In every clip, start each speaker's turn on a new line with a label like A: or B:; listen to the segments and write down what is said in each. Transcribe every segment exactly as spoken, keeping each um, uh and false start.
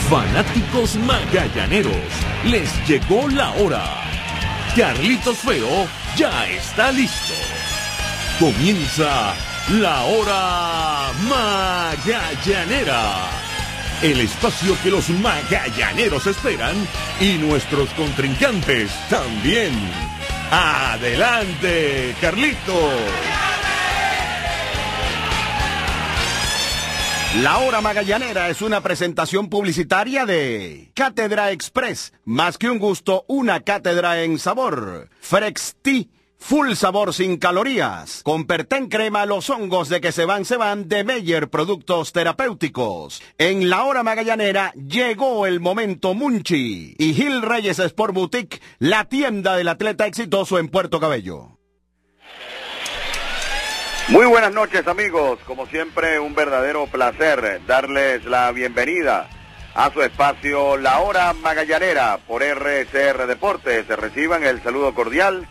A: Fanáticos magallaneros, les llegó la hora. Carlitos Feo ya está listo. Comienza la hora magallanera. El espacio que los magallaneros esperan y nuestros contrincantes también. ¡Adelante, Carlitos!
B: La Hora Magallanera es una presentación publicitaria de Cátedra Express. Más que un gusto, una cátedra en sabor. Frex Tea, full sabor sin calorías. Con Perten Crema, los hongos de que se van, se van de Meyer Productos Terapéuticos. En La Hora Magallanera llegó el momento Munchi. Y Gil Reyes Sport Boutique, la tienda del atleta exitoso en Puerto Cabello.
C: Muy buenas noches, amigos. Como siempre, un verdadero placer darles la bienvenida a su espacio La Hora Magallanera por R C R Deportes. Se reciban el saludo cordial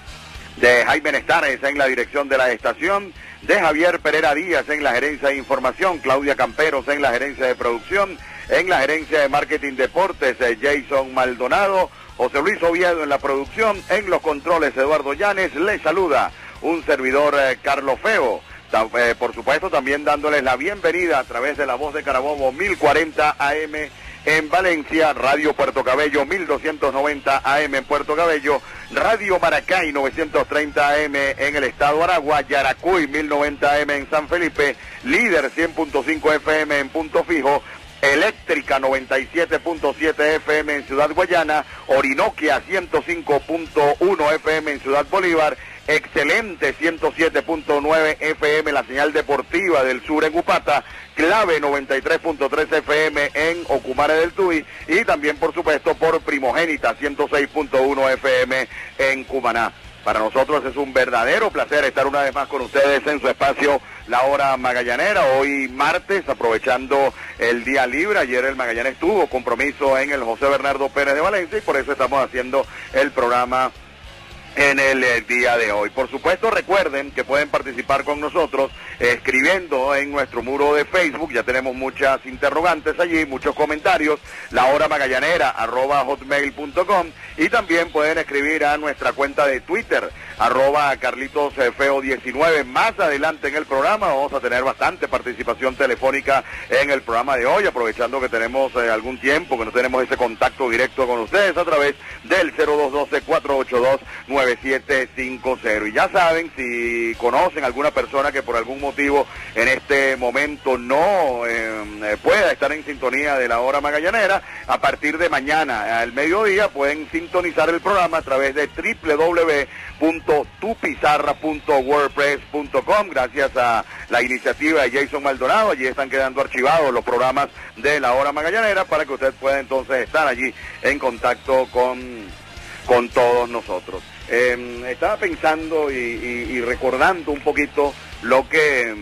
C: de Jaime Nestares en la dirección de la estación, de Javier Pereira Díaz en la gerencia de información, Claudia Camperos en la gerencia de producción, en la gerencia de marketing deportes, Jason Maldonado, José Luis Oviedo en la producción, en los controles Eduardo Llanes. Les saluda un servidor eh, Carlos Feo, Ta eh, por supuesto también dándoles la bienvenida a través de la voz de Carabobo mil cuarenta A M en Valencia, Radio Puerto Cabello mil doscientos noventa A M en Puerto Cabello, Radio Maracay novecientos treinta A M en el estado Aragua, Yaracuy mil noventa A M en San Felipe, Líder cien punto cinco F M en Punto Fijo, Eléctrica noventa y siete punto siete F M en Ciudad Guayana, Orinoquia ciento cinco punto uno F M en Ciudad Bolívar, Excelente ciento siete punto nueve F M, la señal deportiva del sur en Upata, Clave noventa y tres punto tres F M en Ocumare del Tuy y también por supuesto por Primogénita ciento seis punto uno F M en Cumaná. Para nosotros es un verdadero placer estar una vez más con ustedes en su espacio La Hora Magallanera, hoy martes, aprovechando el día libre. Ayer el Magallanes tuvo compromiso en el José Bernardo Pérez de Valencia y por eso estamos haciendo el programa en el, el día de hoy. Por supuesto, recuerden que pueden participar con nosotros eh, escribiendo en nuestro muro de Facebook. Ya tenemos muchas interrogantes allí, muchos comentarios, la hora magallanera arroba hotmail punto com, y también pueden escribir a nuestra cuenta de Twitter arroba Carlitos Feo diecinueve. Más adelante en el programa vamos a tener bastante participación telefónica en el programa de hoy, aprovechando que tenemos eh, algún tiempo que no tenemos ese contacto directo con ustedes a través del cero dos uno dos, cuatro ocho dos, nueve siete cinco cero. Y ya saben, si conocen alguna persona que por algún motivo en este momento no eh, pueda estar en sintonía de La Hora Magallanera, a partir de mañana al mediodía pueden sintonizar el programa a través de doble u doble u doble u punto tupizarra punto wordpress punto com. Gracias a la iniciativa de Jason Maldonado, allí están quedando archivados los programas de La Hora Magallanera para que usted pueda entonces estar allí en contacto con, con todos nosotros. Eh, estaba pensando y, y, y recordando un poquito lo que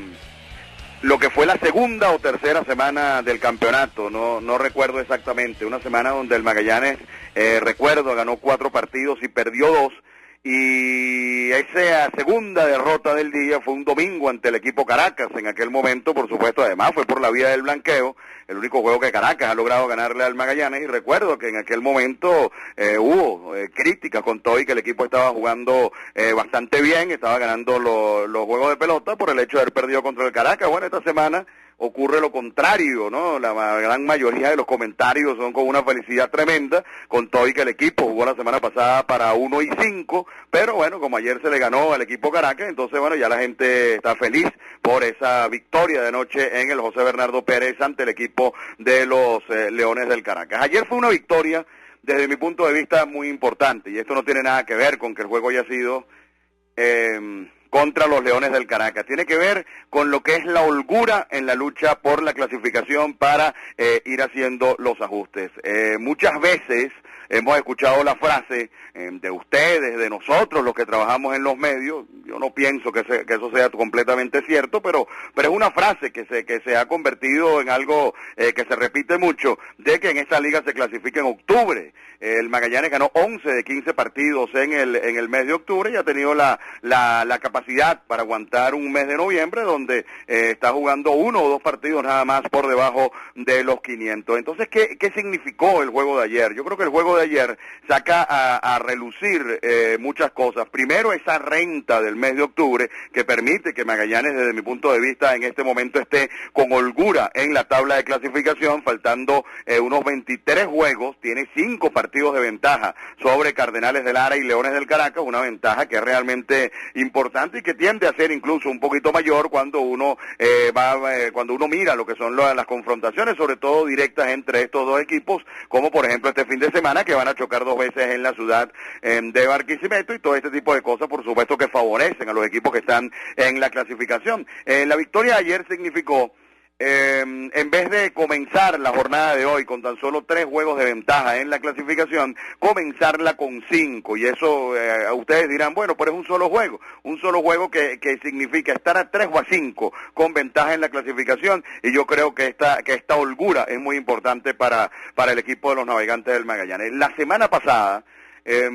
C: lo que fue la segunda o tercera semana del campeonato, no no recuerdo exactamente, una semana donde el Magallanes, eh, recuerdo, ganó cuatro partidos y perdió dos, y esa segunda derrota del día fue un domingo ante el equipo Caracas. En aquel momento, por supuesto, además fue por la vía del blanqueo, el único juego que Caracas ha logrado ganarle al Magallanes, y recuerdo que en aquel momento eh, hubo eh, críticas con todo y que el equipo estaba jugando eh, bastante bien, estaba ganando lo, los juegos de pelota por el hecho de haber perdido contra el Caracas. Bueno, esta semana ocurre lo contrario, ¿no? La gran mayoría de los comentarios son con una felicidad tremenda, con todo y que el equipo jugó la semana pasada para uno y cinco, pero bueno, como ayer se le ganó al equipo Caracas, entonces bueno, ya la gente está feliz por esa victoria de noche en el José Bernardo Pérez ante el equipo de los eh, Leones del Caracas. Ayer fue una victoria, desde mi punto de vista, muy importante, y esto no tiene nada que ver con que el juego haya sido Eh, contra los Leones del Caracas. Tiene que ver con lo que es la holgura en la lucha por la clasificación para eh, ir haciendo los ajustes. Eh, muchas veces hemos escuchado la frase eh, de ustedes, de nosotros, los que trabajamos en los medios. Yo no pienso que, se, que eso sea completamente cierto, pero pero es una frase que se que se ha convertido en algo eh, que se repite mucho, de que en esta liga se clasifica en octubre. Eh, el Magallanes ganó once de quince partidos en el en el mes de octubre y ha tenido la, la, la capacidad capacidad para aguantar un mes de noviembre donde eh, está jugando uno o dos partidos nada más por debajo de los quinientos. Entonces, ¿qué, qué significó el juego de ayer? Yo creo que el juego de ayer saca a, a relucir eh, muchas cosas. Primero, esa renta del mes de octubre que permite que Magallanes, desde mi punto de vista, en este momento esté con holgura en la tabla de clasificación, faltando eh, unos veintitrés juegos, tiene cinco partidos de ventaja sobre Cardenales de Lara y Leones del Caracas, una ventaja que es realmente importante y que tiende a ser incluso un poquito mayor cuando uno eh, va eh, cuando uno mira lo que son lo, las confrontaciones, sobre todo directas entre estos dos equipos, como por ejemplo este fin de semana que van a chocar dos veces en la ciudad eh, de Barquisimeto, y todo este tipo de cosas, por supuesto, que favorecen a los equipos que están en la clasificación. Eh, la victoria de ayer significó Eh, en vez de comenzar la jornada de hoy con tan solo tres juegos de ventaja en la clasificación, comenzarla con cinco, y eso eh, ustedes dirán, bueno, pero es un solo juego, un solo juego que, que significa estar a tres o a cinco con ventaja en la clasificación, y yo creo que esta, que esta holgura es muy importante para, para el equipo de los Navegantes del Magallanes. La semana pasada, Eh,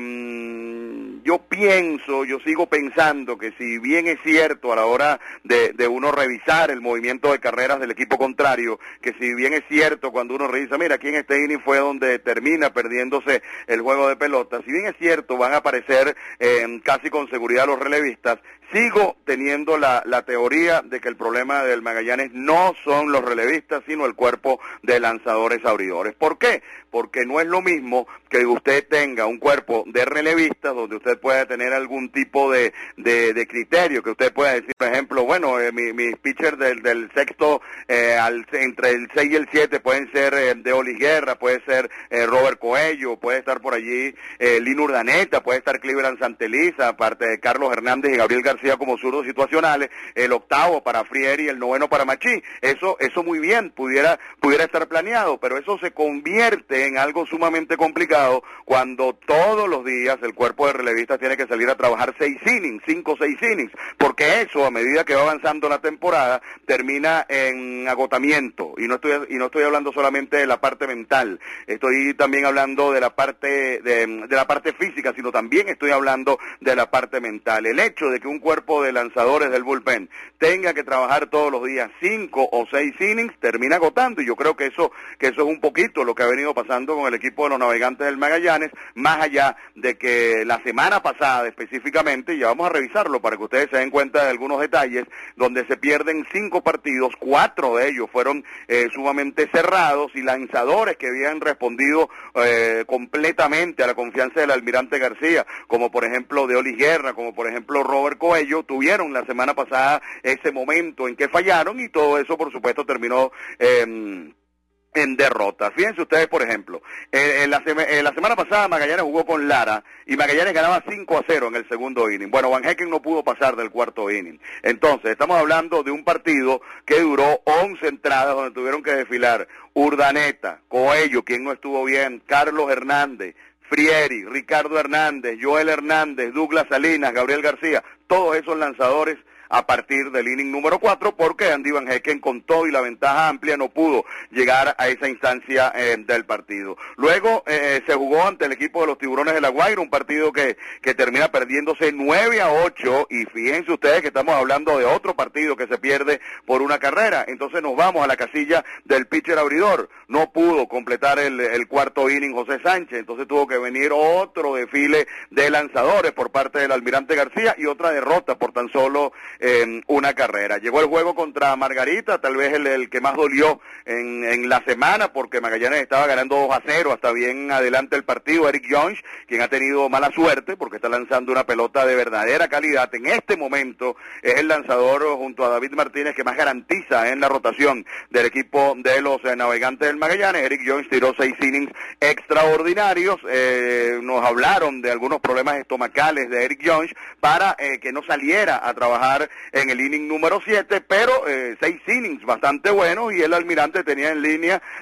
C: yo pienso, yo sigo pensando que si bien es cierto a la hora de, de uno revisar el movimiento de carreras del equipo contrario, que si bien es cierto cuando uno revisa, mira, aquí en este inning fue donde termina perdiéndose el juego de pelota, si bien es cierto van a aparecer eh, casi con seguridad los relevistas, sigo teniendo la, la teoría de que el problema del Magallanes no son los relevistas, sino el cuerpo de lanzadores abridores. ¿Por qué? Porque no es lo mismo que usted tenga un cuerpo de relevistas donde usted pueda tener algún tipo de, de, de criterio, que usted pueda decir, por ejemplo, bueno, eh, mi, mis pitchers del, del sexto eh, al, entre el seis y el siete pueden ser eh, de Oli Guerra, puede ser eh, Robert Coello, puede estar por allí eh, Lino Urdaneta, puede estar Cleveland Santeliza, aparte de Carlos Hernández y Gabriel García como zurdos situacionales, el octavo para Frieri y el noveno para Machí. Eso, eso muy bien, pudiera, pudiera estar planeado, pero eso se convierte en algo sumamente complicado cuando todos los días el cuerpo de relevistas tiene que salir a trabajar seis innings, cinco o seis innings, porque eso, a medida que va avanzando la temporada, termina en agotamiento, y no estoy, y no estoy hablando solamente de la parte mental, estoy también hablando de la parte, de, de la parte física, sino también estoy hablando de la parte mental. El hecho de que un cuerpo de lanzadores del bullpen tenga que trabajar todos los días cinco o seis innings, termina agotando, y yo creo que eso, que eso es un poquito lo que ha venido pasando con el equipo de los Navegantes del Magallanes, más allá de que la semana pasada específicamente, ya vamos a revisarlo para que ustedes se den cuenta de algunos detalles, donde se pierden cinco partidos, cuatro de ellos fueron eh, sumamente cerrados, y lanzadores que habían respondido eh, completamente a la confianza del Almirante García, como por ejemplo de Oli Guerra, como por ejemplo Robert Coello, tuvieron la semana pasada ese momento en que fallaron, y todo eso por supuesto terminó eh, en derrotas. Fíjense ustedes, por ejemplo, eh, en la, sema, en la semana pasada Magallanes jugó con Lara y Magallanes ganaba cinco a cero en el segundo inning. Bueno, Van Hecken no pudo pasar del cuarto inning. Entonces, estamos hablando de un partido que duró once entradas donde tuvieron que desfilar Urdaneta, Coello, quien no estuvo bien, Carlos Hernández, Frieri, Ricardo Hernández, Joel Hernández, Douglas Salinas, Gabriel García, todos esos lanzadores a partir del inning número cuatro, porque Andy Van Hecken, con todo y la ventaja amplia, no pudo llegar a esa instancia eh, del partido. Luego eh, se jugó ante el equipo de los Tiburones de La Guaira, un partido que, que termina perdiéndose nueve a ocho, y fíjense ustedes que estamos hablando de otro partido que se pierde por una carrera. Entonces nos vamos a la casilla del pitcher abridor. No pudo completar el, el cuarto inning José Sánchez, entonces tuvo que venir otro desfile de lanzadores por parte del Almirante García, y otra derrota por tan solo Eh, una carrera. Llegó el juego contra Margarita, tal vez el, el que más dolió en, en la semana, porque Magallanes estaba ganando dos a cero hasta bien adelante el partido. Eric Jones, quien ha tenido mala suerte porque está lanzando una pelota de verdadera calidad, en este momento es el lanzador junto a David Martínez que más garantiza en la rotación del equipo de los eh, Navegantes del Magallanes. Eric Jones tiró seis innings extraordinarios. Eh, nos hablaron de algunos problemas estomacales de Eric Jones para eh, que no saliera a trabajar en el inning número siete, pero eh, seis innings bastante buenos, y el Almirante tenía en línea a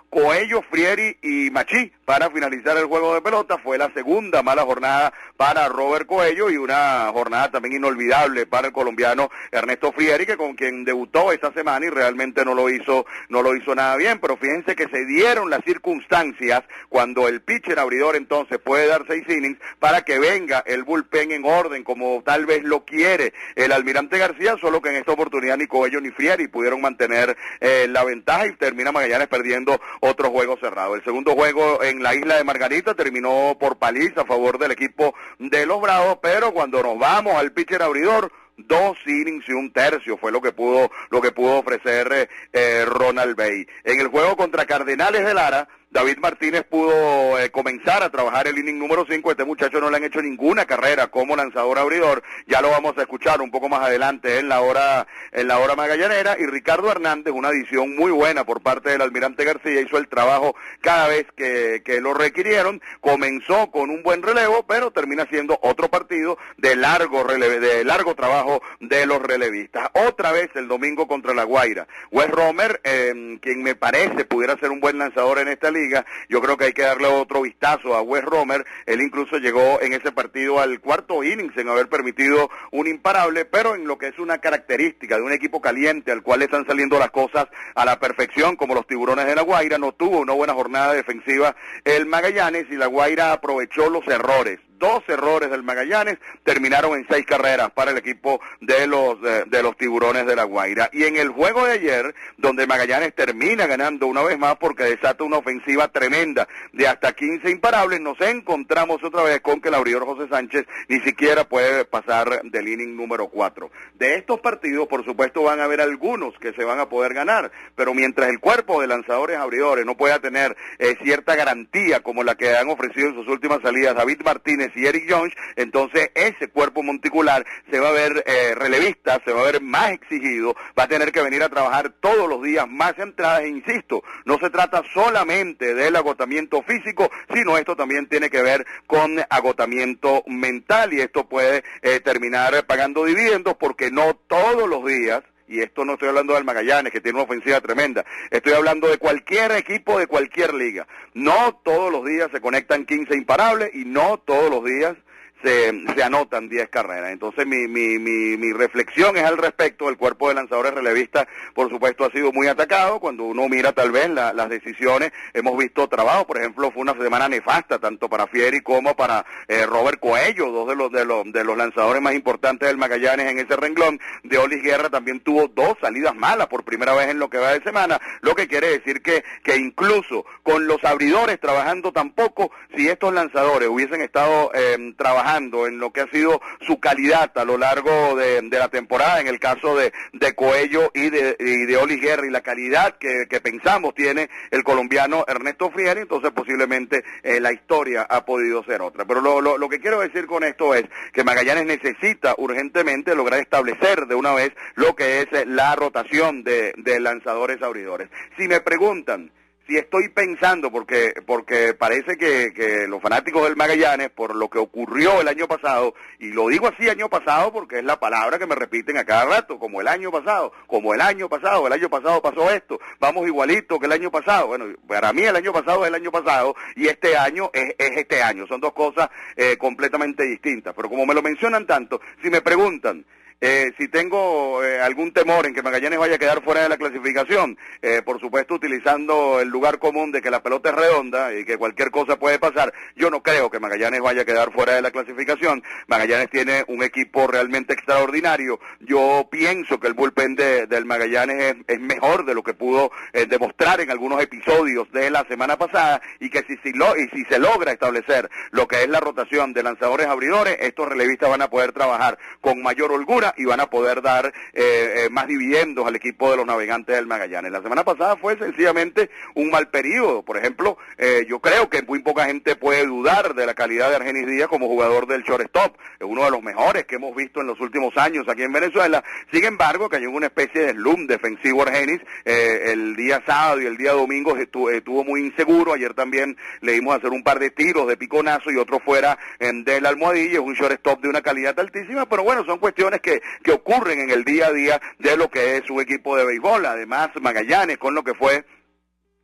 C: Coello, Frieri y Machí para finalizar el juego de pelota. Fue la segunda mala jornada para Robert Coello y una jornada también inolvidable para el colombiano Ernesto Frieri, que con quien debutó esta semana y realmente no lo hizo, no lo hizo nada bien. Pero fíjense que se dieron las circunstancias cuando el pitcher abridor entonces puede dar seis innings para que venga el bullpen en orden, como tal vez lo quiere el Almirante García, solo que en esta oportunidad ni Coello ni Frieri pudieron mantener eh, la ventaja y termina Magallanes perdiendo otro juego cerrado. El segundo juego en la isla de Margarita terminó por paliza a favor del equipo de los Bravos, pero cuando nos vamos al pitcher abridor, dos innings y un tercio fue lo que pudo lo que pudo ofrecer eh, eh, Ronald Bay. En el juego contra Cardenales de Lara, David Martínez pudo eh, comenzar a trabajar el inning número cinco. Este muchacho no le han hecho ninguna carrera como lanzador abridor. Ya lo vamos a escuchar un poco más adelante en la hora en la hora magallanera. Y Ricardo Hernández, una adición muy buena por parte del Almirante García, hizo el trabajo cada vez que, que lo requirieron. Comenzó con un buen relevo, pero termina siendo otro partido de largo releve, de largo trabajo de los relevistas. Otra vez el domingo contra La Guaira. Wes Romer, eh, quien me parece pudiera ser un buen lanzador en esta liga, yo creo que hay que darle otro vistazo a Wes Romer. Él incluso llegó en ese partido al cuarto inning sin haber permitido un imparable, pero en lo que es una característica de un equipo caliente al cual están saliendo las cosas a la perfección, como los Tiburones de La Guaira, no tuvo una buena jornada defensiva el Magallanes y La Guaira aprovechó los errores. Dos errores del Magallanes terminaron en seis carreras para el equipo de los de, de los Tiburones de La Guaira. Y en el juego de ayer, donde Magallanes termina ganando una vez más porque desata una ofensiva tremenda de hasta quince imparables, nos encontramos otra vez con que el abridor José Sánchez ni siquiera puede pasar del inning número cuatro. De estos partidos, por supuesto, van a haber algunos que se van a poder ganar, pero mientras el cuerpo de lanzadores abridores no pueda tener eh, cierta garantía como la que han ofrecido en sus últimas salidas David Martínez y Eric Jones, entonces ese cuerpo monticular se va a ver eh, relevista, se va a ver más exigido, va a tener que venir a trabajar todos los días más entradas, e insisto, no se trata solamente del agotamiento físico, sino esto también tiene que ver con agotamiento mental y esto puede eh, terminar pagando dividendos porque no todos los días. Y esto no estoy hablando del Magallanes, que tiene una ofensiva tremenda. Estoy hablando de cualquier equipo de cualquier liga. No todos los días se conectan quince imparables y no todos los días se, se anotan diez carreras. Entonces mi, mi, mi, mi reflexión es al respecto. El cuerpo de lanzadores relevistas, por supuesto, ha sido muy atacado. Cuando uno mira tal vez la, las decisiones, hemos visto trabajo. Por ejemplo, fue una semana nefasta tanto para Frieri como para eh, Robert Coello, dos de los, de, los, de los lanzadores más importantes del Magallanes en ese renglón. De Olis Guerra también tuvo dos salidas malas por primera vez en lo que va de semana, lo que quiere decir que, que incluso con los abridores trabajando tan poco, si estos lanzadores hubiesen estado eh, trabajando en lo que ha sido su calidad a lo largo de, de la temporada, en el caso de, de Coello y de, y de Olis Guerra, y la calidad que, que pensamos tiene el colombiano Ernesto Frieri, entonces posiblemente eh, la historia ha podido ser otra. Pero lo, lo, lo que quiero decir con esto es que Magallanes necesita urgentemente lograr establecer de una vez lo que es la rotación de, de lanzadores abridores. Si me preguntan si estoy pensando, porque porque parece que, que los fanáticos del Magallanes, por lo que ocurrió el año pasado, y lo digo así año pasado porque es la palabra que me repiten a cada rato, como el año pasado, como el año pasado, el año pasado pasó esto, vamos igualito que el año pasado. Bueno, para mí el año pasado es el año pasado y este año es, es este año, son dos cosas eh, completamente distintas. Pero como me lo mencionan tanto, si me preguntan, Eh, si tengo eh, algún temor en que Magallanes vaya a quedar fuera de la clasificación, eh, por supuesto utilizando el lugar común de que la pelota es redonda y que cualquier cosa puede pasar, yo no creo que Magallanes vaya a quedar fuera de la clasificación. Magallanes tiene un equipo realmente extraordinario. Yo pienso que el bullpen de, del Magallanes es, es mejor de lo que pudo eh, demostrar en algunos episodios de la semana pasada, y que si, si, lo, y si se logra establecer lo que es la rotación de lanzadores abridores, estos relevistas van a poder trabajar con mayor holgura y van a poder dar eh, eh, más dividendos al equipo de los Navegantes del Magallanes. La semana pasada fue sencillamente un mal periodo. Por ejemplo, eh, yo creo que muy poca gente puede dudar de la calidad de Argenis Díaz como jugador del shortstop. Es uno de los mejores que hemos visto en los últimos años aquí en Venezuela. Sin embargo, cayó en una especie de slump defensivo Argenis. Eh, el día sábado y el día domingo estuvo, estuvo muy inseguro. Ayer también le dimos a hacer un par de tiros de piconazo y otro fuera en del almohadilla. Es un shortstop de una calidad altísima, pero bueno, son cuestiones que que ocurren en el día a día de lo que es su equipo de béisbol. Además, Magallanes, con lo que fue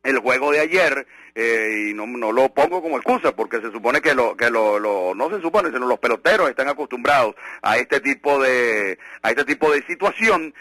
C: el juego de ayer, eh, y no, no lo pongo como excusa porque se supone que lo que lo, lo no se supone, sino los peloteros están acostumbrados a este tipo de a este tipo de situación.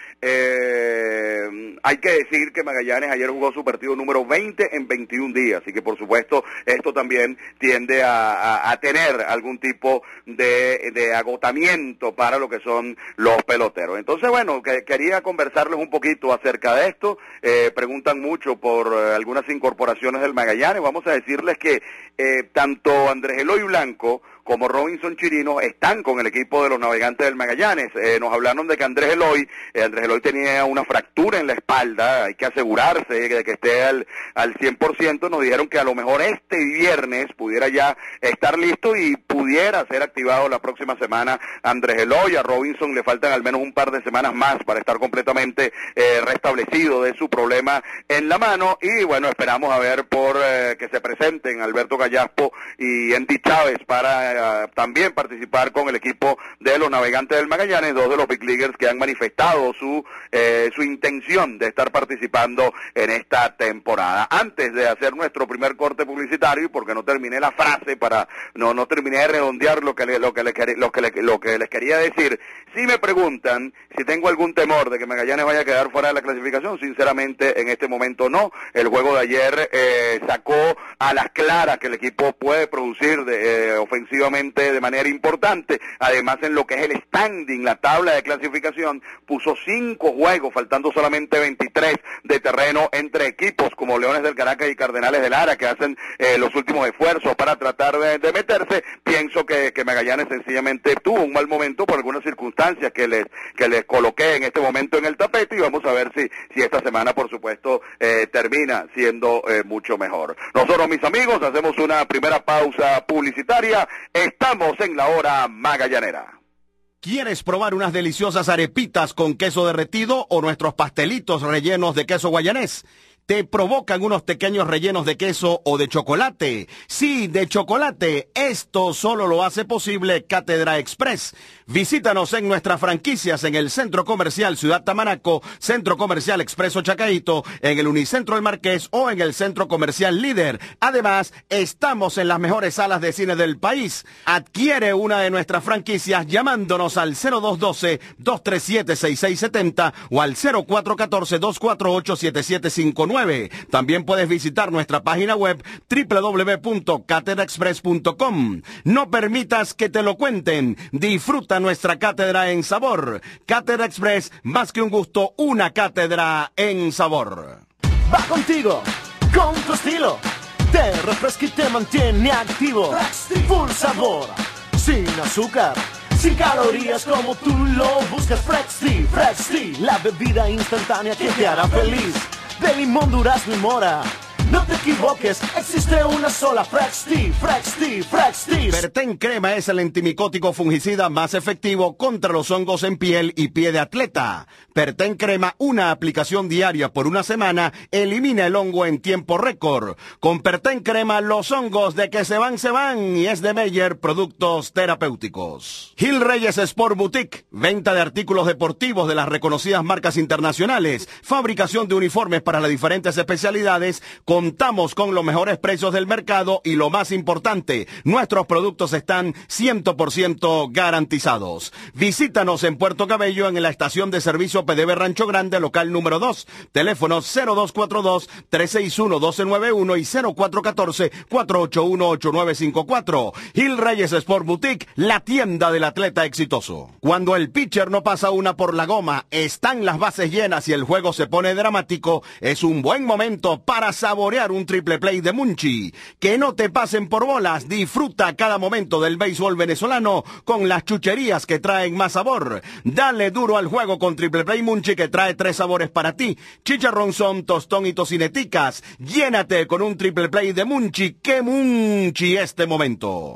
C: Eh, hay que decir que Magallanes ayer jugó su partido número veinte en veintiún días, así que por supuesto esto también tiende a, a, a tener algún tipo de, de agotamiento para lo que son los peloteros. Entonces, bueno, que, quería conversarles un poquito acerca de esto. Eh, preguntan mucho por eh, algunas incorporaciones del Magallanes. Vamos a decirles que eh, tanto Andrés Eloy Blanco como Robinson Chirino están con el equipo de los Navegantes del Magallanes. Eh, nos hablaron de que Andrés Eloy, eh, Andrés Eloy tenía una fractura en la espalda, hay que asegurarse de que esté al, al cien por ciento. Nos dijeron que a lo mejor este viernes pudiera ya estar listo y pudiera ser activado la próxima semana Andrés Eloy. A Robinson le faltan al menos un par de semanas más para estar completamente eh, restablecido de su problema en la mano. Y bueno, esperamos a ver por eh, que se presenten Alberto Gallaspo y Andy Chávez para Uh, también participar con el equipo de los Navegantes del Magallanes, dos de los Big Leaguers que han manifestado su eh, su intención de estar participando en esta temporada. Antes de hacer nuestro primer corte publicitario, y porque no terminé la frase para no no terminé de redondear lo que le, lo que le, lo que le, lo que les quería decir, si me preguntan si tengo algún temor de que Magallanes vaya a quedar fuera de la clasificación, sinceramente en este momento no. El juego de ayer eh, sacó a las claras que el equipo puede producir de, eh, ofensiva de manera importante. Además, en lo que es el standing, la tabla de clasificación, puso cinco juegos, faltando solamente veintitrés de terreno entre equipos como Leones del Caracas y Cardenales del Lara, que hacen eh, los últimos esfuerzos para tratar de, de meterse. Pienso que, que Magallanes sencillamente tuvo un mal momento por algunas circunstancias que les que les coloqué en este momento en el tapete, y vamos a ver si, si esta semana, por supuesto, eh, termina siendo eh, mucho mejor. Nosotros, mis amigos, hacemos una primera pausa publicitaria. Estamos en la hora magallanera.
B: ¿Quieres probar unas deliciosas arepitas con queso derretido o nuestros pastelitos rellenos de queso guayanés? ¿Te provocan unos pequeños rellenos de queso o de chocolate? Sí, de chocolate. Esto solo lo hace posible Cátedra Express. Visítanos en nuestras franquicias en el Centro Comercial Ciudad Tamanaco, Centro Comercial Expreso Chacaíto, en el Unicentro El Marqués o en el Centro Comercial Líder. Además, estamos en las mejores salas de cine del país. Adquiere una de nuestras franquicias llamándonos al cero dos uno dos, dos tres siete, seis seis siete cero o al cero cuatro uno cuatro, dos cuatro ocho, siete siete cinco nueve. También puedes visitar nuestra página web doble u doble u doble u punto cátedra express punto com. No permitas que te lo cuenten. Disfruta nuestra cátedra en sabor. Cátedra Express, más que un gusto, una cátedra en sabor.
D: Va contigo, con tu estilo. Te refresca y te mantiene activo. Full sabor, sin azúcar, sin calorías como tú lo buscas. Fresh Tea, Fresh Tea, la bebida instantánea que te hará feliz. De limón, durazno y mora. No te equivoques, existe una sola Fresh Tea, Fresh Tea, Fresh Tea.
B: Perten Crema es el antimicótico fungicida más efectivo contra los hongos en piel y pie de atleta. Perten Crema, una aplicación diaria por una semana, elimina el hongo en tiempo récord. Con Perten Crema, los hongos de que se van, se van, y es de Meyer Productos Terapéuticos. Gil Reyes Sport Boutique, venta de artículos deportivos de las reconocidas marcas internacionales, fabricación de uniformes para las diferentes especialidades. Contamos con los mejores precios del mercado y lo más importante, nuestros productos están cien por ciento garantizados. Visítanos en Puerto Cabello en la estación de servicio P D B Rancho Grande, local número dos. Teléfono cero dos cuatro dos, tres seis uno, uno dos nueve uno y cero cuatro uno cuatro, cuatro ocho uno, ocho nueve cinco cuatro. Gil Reyes Sport Boutique, la tienda del atleta exitoso. Cuando el pitcher no pasa una por la goma, están las bases llenas y el juego se pone dramático, es un buen momento para saborear un triple play de Munchi. Que no te pasen por bolas, disfruta cada momento del béisbol venezolano con las chucherías que traen más sabor. Dale duro al juego con triple play Munchi, que trae tres sabores para ti: chicharrón son, tostón y tocineticas. Llénate con un triple play de Munchi. ¡Qué Munchi este momento!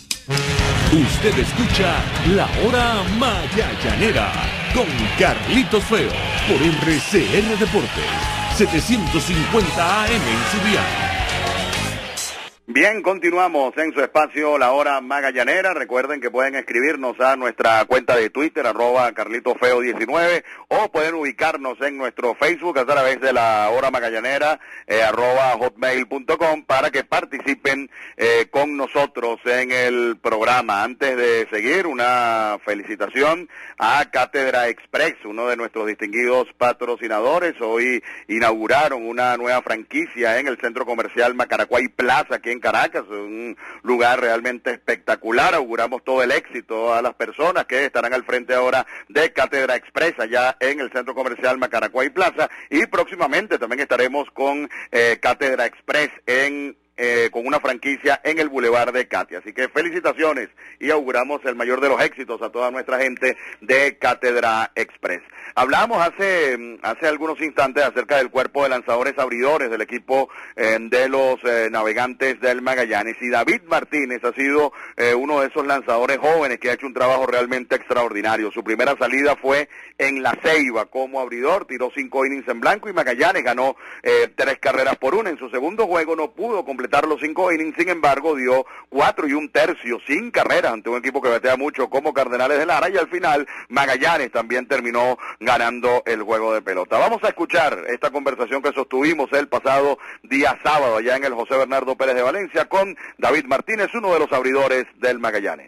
A: Usted escucha La Hora Magallanera con Carlitos Feo por R C N Deportes setecientos cincuenta A M en Subián.
C: Bien, continuamos en su espacio La Hora Magallanera. Recuerden que pueden escribirnos a nuestra cuenta de Twitter, arroba carlitofeo diecinueve, o pueden ubicarnos en nuestro Facebook a través de La Hora Magallanera, eh, arroba hotmail punto com, para que participen eh, con nosotros en el programa. Antes de seguir, una felicitación a Cátedra Express, uno de nuestros distinguidos patrocinadores. Hoy inauguraron una nueva franquicia en el Centro Comercial Macaracuay Plaza, aquí en Caracas, un lugar realmente espectacular. Auguramos todo el éxito a las personas que estarán al frente ahora de Cátedra Express allá en el Centro Comercial Macaracuay Plaza, y próximamente también estaremos con eh, Cátedra Express en Eh, con una franquicia en el Boulevard de Katia. Así que felicitaciones y auguramos el mayor de los éxitos a toda nuestra gente de Cátedra Express. Hablamos hace hace algunos instantes acerca del cuerpo de lanzadores abridores del equipo eh, de los eh, Navegantes del Magallanes, y David Martínez ha sido eh, uno de esos lanzadores jóvenes que ha hecho un trabajo realmente extraordinario. Su primera salida fue en La Ceiba como abridor, tiró cinco innings en blanco y Magallanes ganó eh, tres carreras por una. En su segundo juego no pudo completar los cinco innings, sin embargo dio cuatro y un tercio sin carreras ante un equipo que batea mucho como Cardenales de Lara, y al final Magallanes también terminó ganando el juego de pelota. Vamos a escuchar esta conversación que sostuvimos el pasado día sábado allá en el José Bernardo Pérez de Valencia con David Martínez, uno de los abridores del Magallanes.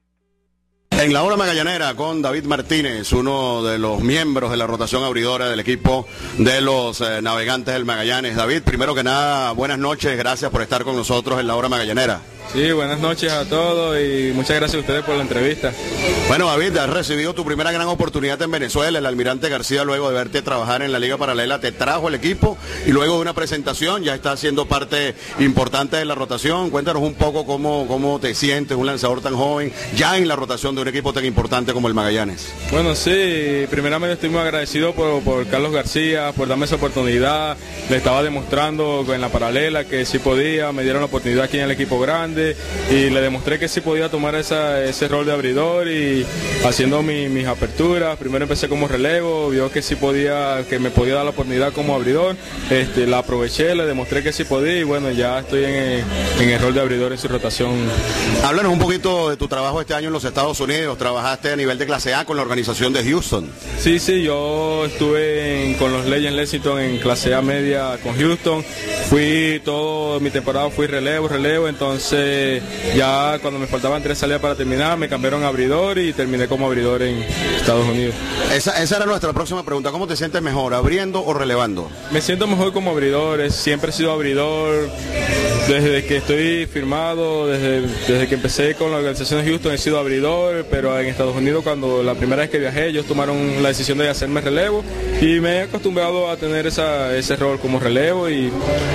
B: En la hora magallanera con David Martínez, uno de los miembros de la rotación abridora del equipo de los eh, Navegantes del Magallanes. David, primero que nada, buenas noches, gracias por estar con nosotros en la hora magallanera.
E: Sí, buenas noches a todos y muchas gracias a ustedes por la entrevista.
B: Bueno, David, has recibido tu primera gran oportunidad en Venezuela. El Almirante García, luego de verte trabajar en la Liga Paralela, te trajo el equipo y luego de una presentación ya está siendo parte importante de la rotación. Cuéntanos un poco cómo, cómo te sientes, un lanzador tan joven, ya en la rotación de un equipo tan importante como el Magallanes.
E: Bueno, sí, primeramente estoy muy agradecido por, por Carlos García, por darme esa oportunidad. Le estaba demostrando en la Paralela que sí podía, me dieron la oportunidad aquí en el equipo grande, y le demostré que sí podía tomar esa, ese rol de abridor, y haciendo mi, mis aperturas. Primero empecé como relevo, vio que sí podía, que me podía dar la oportunidad como abridor, este, la aproveché, le demostré que sí podía, y bueno, ya estoy en el, en el rol de abridor en su rotación.
B: Háblanos un poquito de tu trabajo este año en los Estados Unidos. Trabajaste a nivel de clase A con la organización de Houston.
E: Sí, sí, yo estuve en, con los Legends Lexington en clase A media con Houston. Fui todo mi temporada, fui relevo, relevo, entonces ya cuando me faltaban tres salidas para terminar, me cambiaron a abridor y terminé como abridor en Estados Unidos.
B: Esa, esa era nuestra próxima pregunta. ¿Cómo te sientes mejor, abriendo o relevando?
E: Me siento mejor como abridor, siempre he sido abridor. Desde que estoy firmado, desde, desde que empecé con la organización de Houston he sido abridor, pero en Estados Unidos cuando la primera vez que viajé ellos tomaron la decisión de hacerme relevo y me he acostumbrado a tener esa, ese rol como relevo y,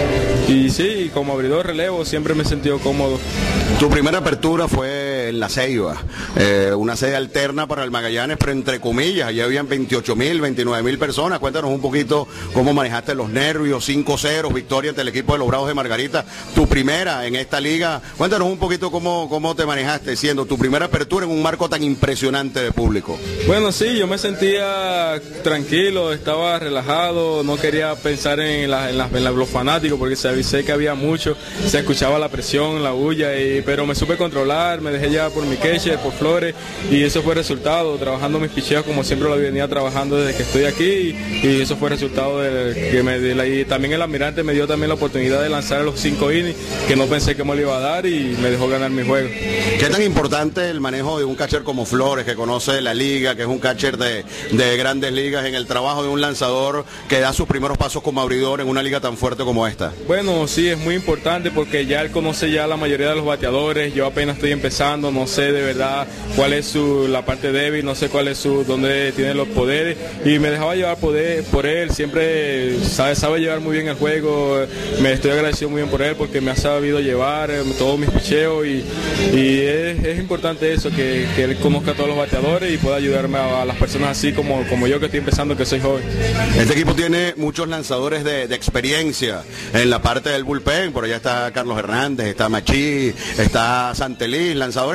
E: y sí, como abridor relevo siempre me he sentido cómodo.
B: Tu primera apertura fue en La Ceiba, eh, una sede alterna para el Magallanes, pero entre comillas, allá habían veintiocho mil, veintinueve mil personas. Cuéntanos un poquito cómo manejaste los nervios, cinco cero, victoria ante el equipo de los Bravos de Margarita, tu primera en esta liga. Cuéntanos un poquito cómo, cómo te manejaste siendo tu primera apertura en un marco tan impresionante de público.
E: Bueno, sí, yo me sentía tranquilo, estaba relajado, no quería pensar en, la, en, la, en la, los fanáticos porque sé que había mucho, se escuchaba la presión, la bulla, y, pero me supe controlar, me dejé llevar por mi catcher, por Flores, y eso fue el resultado, trabajando mis picheos como siempre lo venía trabajando desde que estoy aquí, y, y eso fue el resultado de que me de la, y también el Almirante me dio también la oportunidad de lanzar los cinco innings que no pensé que me lo iba a dar y me dejó ganar mi juego.
B: ¿Qué tan importante el manejo de un catcher como Flores, que conoce la liga, que es un catcher de, de grandes ligas, en el trabajo de un lanzador que da sus primeros pasos como abridor en una liga tan fuerte como esta?
E: Bueno, sí, es muy importante porque ya él conoce ya la mayoría de los bateadores, yo apenas estoy empezando, no sé de verdad cuál es su, la parte débil, no sé cuál es su, dónde tiene los poderes, y me dejaba llevar poder, por él, siempre sabe, sabe llevar muy bien el juego, me estoy agradecido muy bien por él porque me ha sabido llevar eh, todos mis picheos y, y es, es importante eso, que, que él conozca a todos los bateadores y pueda ayudarme a, a las personas así como, como yo que estoy empezando, que soy joven.
B: Este equipo tiene muchos lanzadores de, de experiencia en la parte del bullpen, por allá está Carlos Hernández, está Machí, está Santelís, lanzadores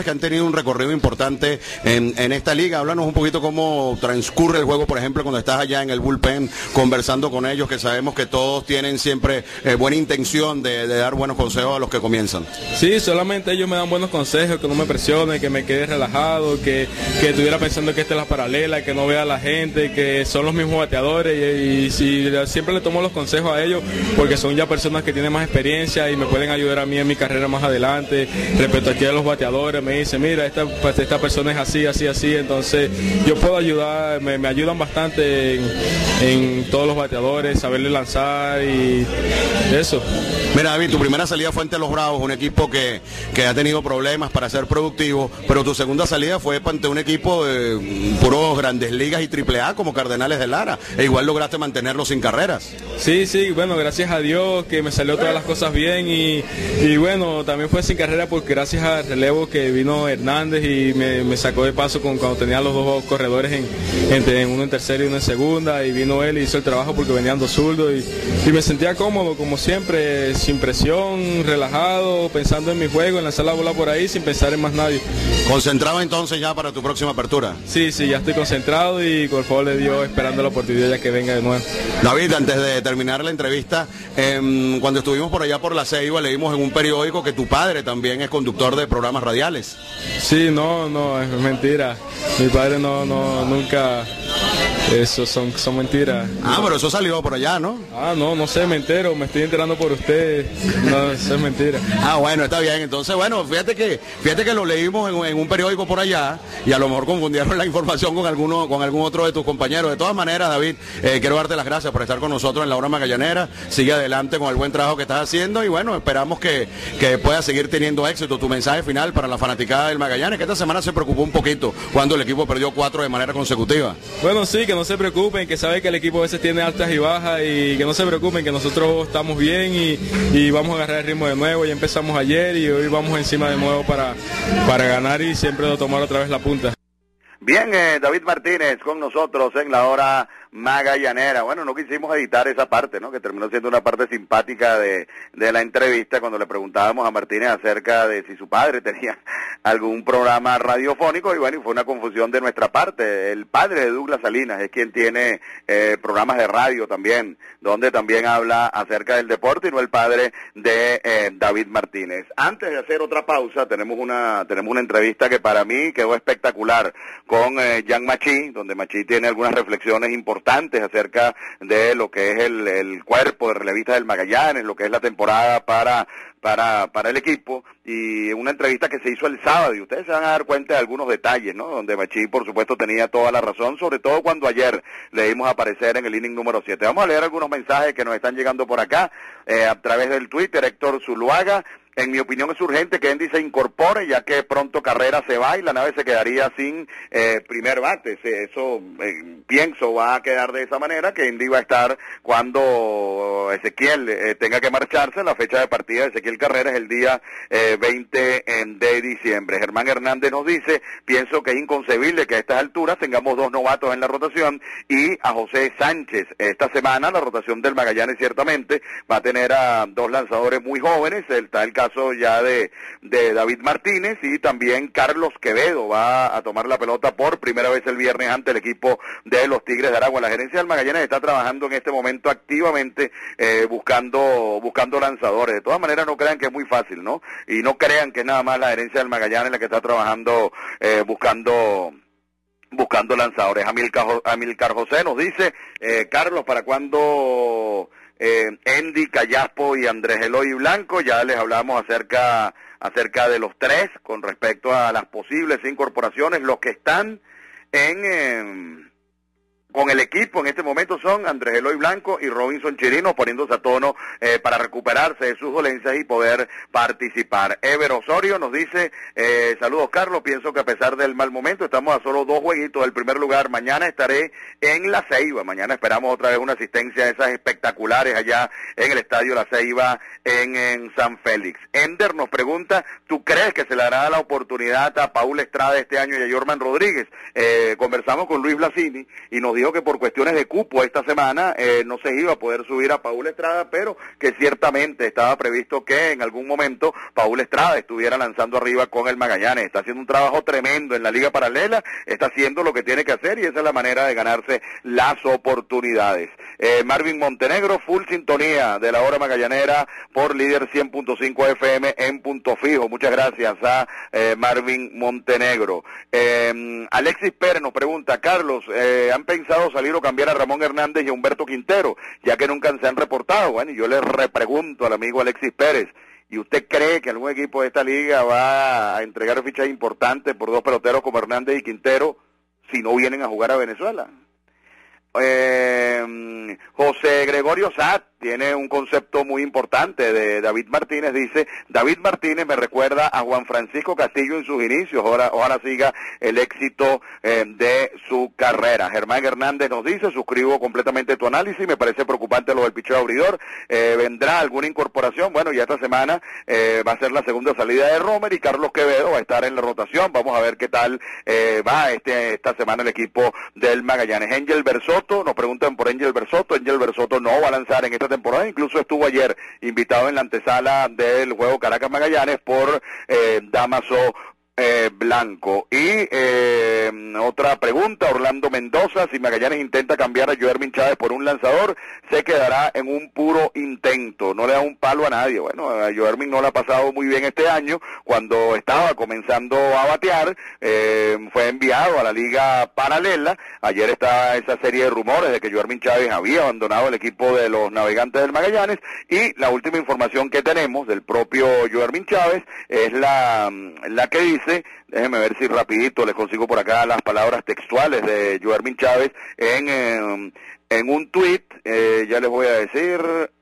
B: que han tenido un recorrido importante en, en esta liga. Háblanos un poquito cómo transcurre el juego, por ejemplo, cuando estás allá en el bullpen conversando con ellos, que sabemos que todos tienen siempre eh, buena intención de, de dar buenos consejos a los que comienzan.
E: Sí, solamente ellos me dan buenos consejos, que no me presione, que me quede relajado, que, que estuviera pensando que esta es la paralela, que no vea a la gente, que son los mismos bateadores y, y si, siempre le tomo los consejos a ellos porque son ya personas que tienen más experiencia y me pueden ayudar a mí en mi carrera más adelante. Respecto aquí a los bateadores, me dicen, mira, esta, esta persona es así, así, así, entonces yo puedo ayudar, me, me ayudan bastante en, en todos los bateadores, saberle lanzar y eso.
B: Mira, David, tu primera salida fue ante los Bravos, un equipo que, que ha tenido problemas para ser productivo, pero tu segunda salida fue ante un equipo de puros Grandes Ligas y triple A como Cardenales de Lara, e igual lograste mantenerlo sin carreras.
E: Sí, sí, bueno, gracias a Dios que me salió todas las cosas bien y, y bueno, también fue sin carrera porque gracias al relevo que vino Hernández y me, me sacó de paso con, cuando tenía los dos corredores en, en, en uno en tercera y uno en segunda, y vino él y hizo el trabajo porque venían dos zurdos y, y me sentía cómodo como siempre, sin presión, relajado, pensando en mi juego, en lanzar la bola por ahí sin pensar en más nadie.
B: ¿Concentrado entonces ya para tu próxima apertura?
E: Sí, sí, ya estoy concentrado y por favor le dio esperando la oportunidad ya que venga de nuevo.
B: David, antes de terminar la entrevista, eh, cuando estuvimos por allá por La Ceiba, leímos en un periódico que tu padre también es conductor de programas radiales.
E: Sí, no, no, es mentira. Mi padre no, no, nunca... Eso son, son mentiras.
B: Ah, pero eso salió por allá, ¿no?
E: Ah, no, no sé, me entero, me estoy enterando por usted. No, eso es mentira.
B: Ah, bueno, está bien. Entonces, bueno, fíjate que fíjate que lo leímos en, en un periódico por allá y a lo mejor confundieron la información con alguno con algún otro de tus compañeros. De todas maneras, David, eh, quiero darte las gracias por estar con nosotros en la Hora Magallanera. Sigue adelante con el buen trabajo que estás haciendo y bueno, esperamos que, que puedas seguir teniendo éxito. Tu mensaje final para la fanaticada del Magallanes, que esta semana se preocupó un poquito cuando el equipo perdió cuatro de manera consecutiva.
E: Bueno, sí, que no se preocupen, que saben que el equipo a veces tiene altas y bajas y que no se preocupen, que nosotros estamos bien y, y vamos a agarrar el ritmo de nuevo. Ya empezamos ayer y hoy vamos encima de nuevo para, para ganar y siempre tomar otra vez la punta.
C: Bien, eh, David Martínez con nosotros en la Hora Magallanera. Bueno, no quisimos editar esa parte, ¿no? Que terminó siendo una parte simpática de, de la entrevista cuando le preguntábamos a Martínez acerca de si su padre tenía algún programa radiofónico y bueno, y fue una confusión de nuestra parte. El padre de Douglas Salinas es quien tiene eh, programas de radio también, donde también habla acerca del deporte y no el padre de eh, David Martínez. Antes de hacer otra pausa, tenemos una tenemos una entrevista que para mí quedó espectacular con eh, Jan Machí, donde Machí tiene algunas reflexiones importantes acerca de lo que es el, el cuerpo de relevistas del Magallanes, lo que es la temporada para para para el equipo, y una entrevista que se hizo el sábado, y ustedes se van a dar cuenta de algunos detalles, ¿no? Donde Machí, por supuesto, tenía toda la razón, sobre todo cuando ayer le dimos aparecer en el inning número siete. Vamos a leer algunos mensajes que nos están llegando por acá, eh, a través del Twitter. Héctor Zuluaga: en mi opinión es urgente que Endy se incorpore, ya que pronto Carrera se va y la nave se quedaría sin eh, primer bate. Eso, eh, pienso, va a quedar de esa manera, que Endy va a estar cuando Ezequiel eh, tenga que marcharse. La fecha de partida de Ezequiel Carrera es el día eh, veinte de diciembre. Germán Hernández nos dice: pienso que es inconcebible que a estas alturas tengamos dos novatos en la rotación y a José Sánchez. Esta semana la rotación del Magallanes ciertamente va a tener a dos lanzadores muy jóvenes. Está el caso ya de, de David Martínez, y también Carlos Quevedo va a tomar la pelota por primera vez el viernes ante el equipo de los Tigres de Aragua. La gerencia del Magallanes está trabajando en este momento activamente eh, buscando buscando lanzadores. De todas maneras, no crean que es muy fácil, ¿no? Y no crean que es nada más la gerencia del Magallanes la que está trabajando eh, buscando buscando lanzadores. Amilcar, Amilcar José nos dice: eh, Carlos, ¿para cuándo Eh, Endy, Callaspo y Andrés Eloy Blanco? Ya les hablamos acerca acerca de los tres con respecto a las posibles incorporaciones. Los que están en eh, con el equipo en este momento son Andrés Eloy Blanco y Robinson Chirino, poniéndose a tono eh, para recuperarse de sus dolencias y poder participar. Ever Osorio nos dice: eh, saludos Carlos, pienso que a pesar del mal momento estamos a solo dos jueguitos del primer lugar. Mañana estaré en La Ceiba, mañana esperamos otra vez una asistencia de esas espectaculares allá en el estadio La Ceiba en, en San Félix. Ender nos pregunta: ¿tú crees que se le dará la oportunidad a Paul Estrada este año y a Yorman Rodríguez? Eh, conversamos con Luis Blasini y nos dio dijo que por cuestiones de cupo esta semana eh, no se iba a poder subir a Paul Estrada, pero que ciertamente estaba previsto que en algún momento Paul Estrada estuviera lanzando arriba con el Magallanes. Está haciendo un trabajo tremendo en la Liga Paralela, está haciendo lo que tiene que hacer y esa es la manera de ganarse las oportunidades. Eh, Marvin Montenegro, full sintonía de la hora magallanera por Líder cien punto cinco F M en Punto Fijo. Muchas gracias a eh, Marvin Montenegro. Eh, Alexis Pérez nos pregunta, Carlos, eh, ¿han pensado salir o cambiar a Ramón Hernández y a Humberto Quintero, ya que nunca se han reportado? Bueno, y yo le repregunto al amigo Alexis Pérez, ¿y usted cree que algún equipo de esta liga va a entregar fichas importantes por dos peloteros como Hernández y Quintero si no vienen a jugar a Venezuela? Eh, José Gregorio Satt tiene un concepto muy importante de David Martínez. Dice, David Martínez me recuerda a Juan Francisco Castillo en sus inicios. Ojalá, ojalá siga el éxito eh, de su carrera. Germán Hernández nos dice, suscribo completamente tu análisis, me parece preocupante lo del picheo abridor. Eh, ¿Vendrá alguna incorporación? Bueno, ya esta semana eh, va a ser la segunda salida de Romer y Carlos Quevedo va a estar en la rotación. Vamos a ver qué tal eh, va este esta semana el equipo del Magallanes. Angel Bersoto, nos preguntan por Angel Bersoto. Angel Bersoto no va a lanzar en esta temporada, incluso estuvo ayer invitado en la antesala del juego Caracas Magallanes por eh, Damaso Eh, Blanco. Y eh, otra pregunta, Orlando Mendoza, si Magallanes intenta cambiar a Joermin Chávez por un lanzador, se quedará en un puro intento, no le da un palo a nadie. Bueno, a Joermin no le ha pasado muy bien este año, cuando estaba comenzando a batear, eh, fue enviado a la Liga Paralela. Ayer está esa serie de rumores de que Joermin Chávez había abandonado el equipo de los Navegantes del Magallanes, y la última información que tenemos del propio Joermin Chávez es la, la que dice, déjenme ver si rapidito les consigo por acá las palabras textuales de Joermin Chávez en, eh, en un tuit, eh, ya les voy a decir,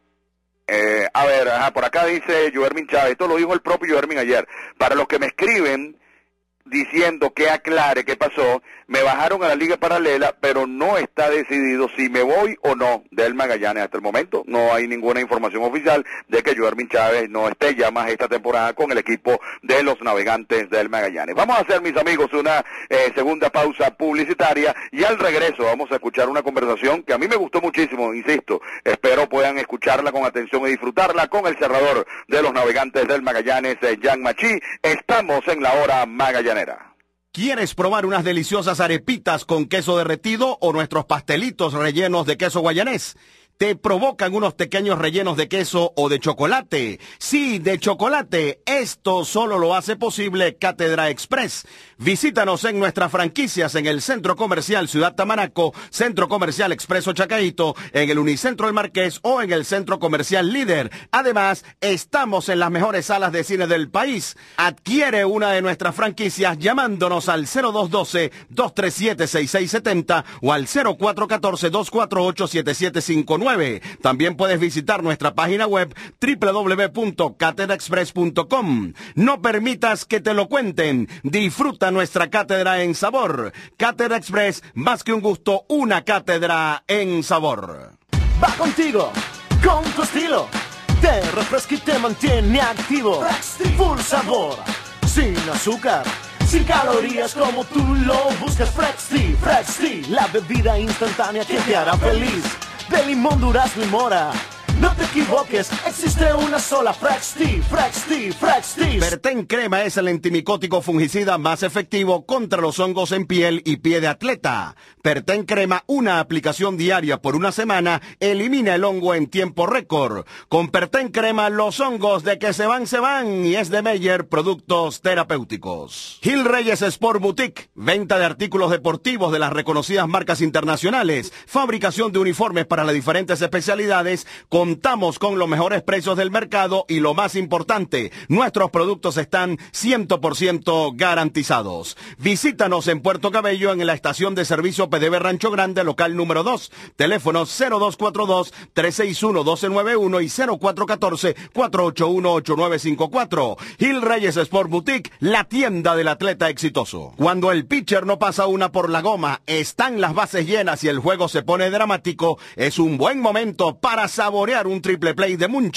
C: eh, a ver, ajá, por acá dice Joermin Chávez, esto lo dijo el propio Joermin ayer, para los que me escriben diciendo que aclare qué pasó, me bajaron a la Liga Paralela, pero no está decidido si me voy o no del Magallanes. Hasta el momento no hay ninguna información oficial de que Joermin Chávez no esté ya más esta temporada con el equipo de los Navegantes del Magallanes. Vamos a hacer, mis amigos, una eh, segunda pausa publicitaria y al regreso vamos a escuchar una conversación que a mí me gustó muchísimo, insisto, espero puedan escucharla con atención y disfrutarla con el cerrador de los Navegantes del Magallanes, eh, Jan Machi. Estamos en la hora magallanera.
B: ¿Quieres probar unas deliciosas arepitas con queso derretido o nuestros pastelitos rellenos de queso guayanés? ¿Te provocan unos pequeños rellenos de queso o de chocolate? Sí, de chocolate. Esto solo lo hace posible Cátedra Express. Visítanos en nuestras franquicias en el Centro Comercial Ciudad Tamanaco, Centro Comercial Expreso Chacaíto, en el Unicentro El Marqués o en el Centro Comercial Líder. Además, estamos en las mejores salas de cine del país. Adquiere una de nuestras franquicias llamándonos al cero dos uno dos, dos tres siete, seis seis siete cero o al cero cuatro uno cuatro, dos cuatro ocho, siete siete cinco nueve. También puedes visitar nuestra página web doble u doble u doble u punto cátedra express punto com. No permitas que te lo cuenten. Disfruta nuestra cátedra en sabor. Cátedra Express, más que un gusto, una cátedra en sabor.
D: Va contigo, con tu estilo. Te refresca y te mantiene activo. Full sabor, sin azúcar, sin calorías como tú lo buscas. Fresh Tea, Fresh Tea, la bebida instantánea que te hará feliz. De limón, durazno y mora. No te equivoques, existe una sola Fresh Tea, Fresh Tea, Fresh Tea.
B: Perten Crema es el antimicótico fungicida más efectivo contra los hongos en piel y pie de atleta. Perten Crema, una aplicación diaria por una semana, elimina el hongo en tiempo récord. Con Perten Crema, los hongos de que se van, se van. Y es de Meyer Productos Terapéuticos. Gil Reyes Sport Boutique, venta de artículos deportivos de las reconocidas marcas internacionales, fabricación de uniformes para las diferentes especialidades. Contamos con los mejores precios del mercado y lo más importante, nuestros productos están cien por ciento garantizados. Visítanos en Puerto Cabello en la estación de servicio P D B Rancho Grande, local número dos. Teléfono cero dos cuatro dos, tres seis uno, uno dos nueve uno y cero cuatro uno cuatro, cuatro ocho uno, ocho nueve cinco cuatro. Gil Reyes Sport Boutique, la tienda del atleta exitoso. Cuando el pitcher no pasa una por la goma, están las bases llenas y el juego se pone dramático, es un buen momento para saborear un triple play de Munchi.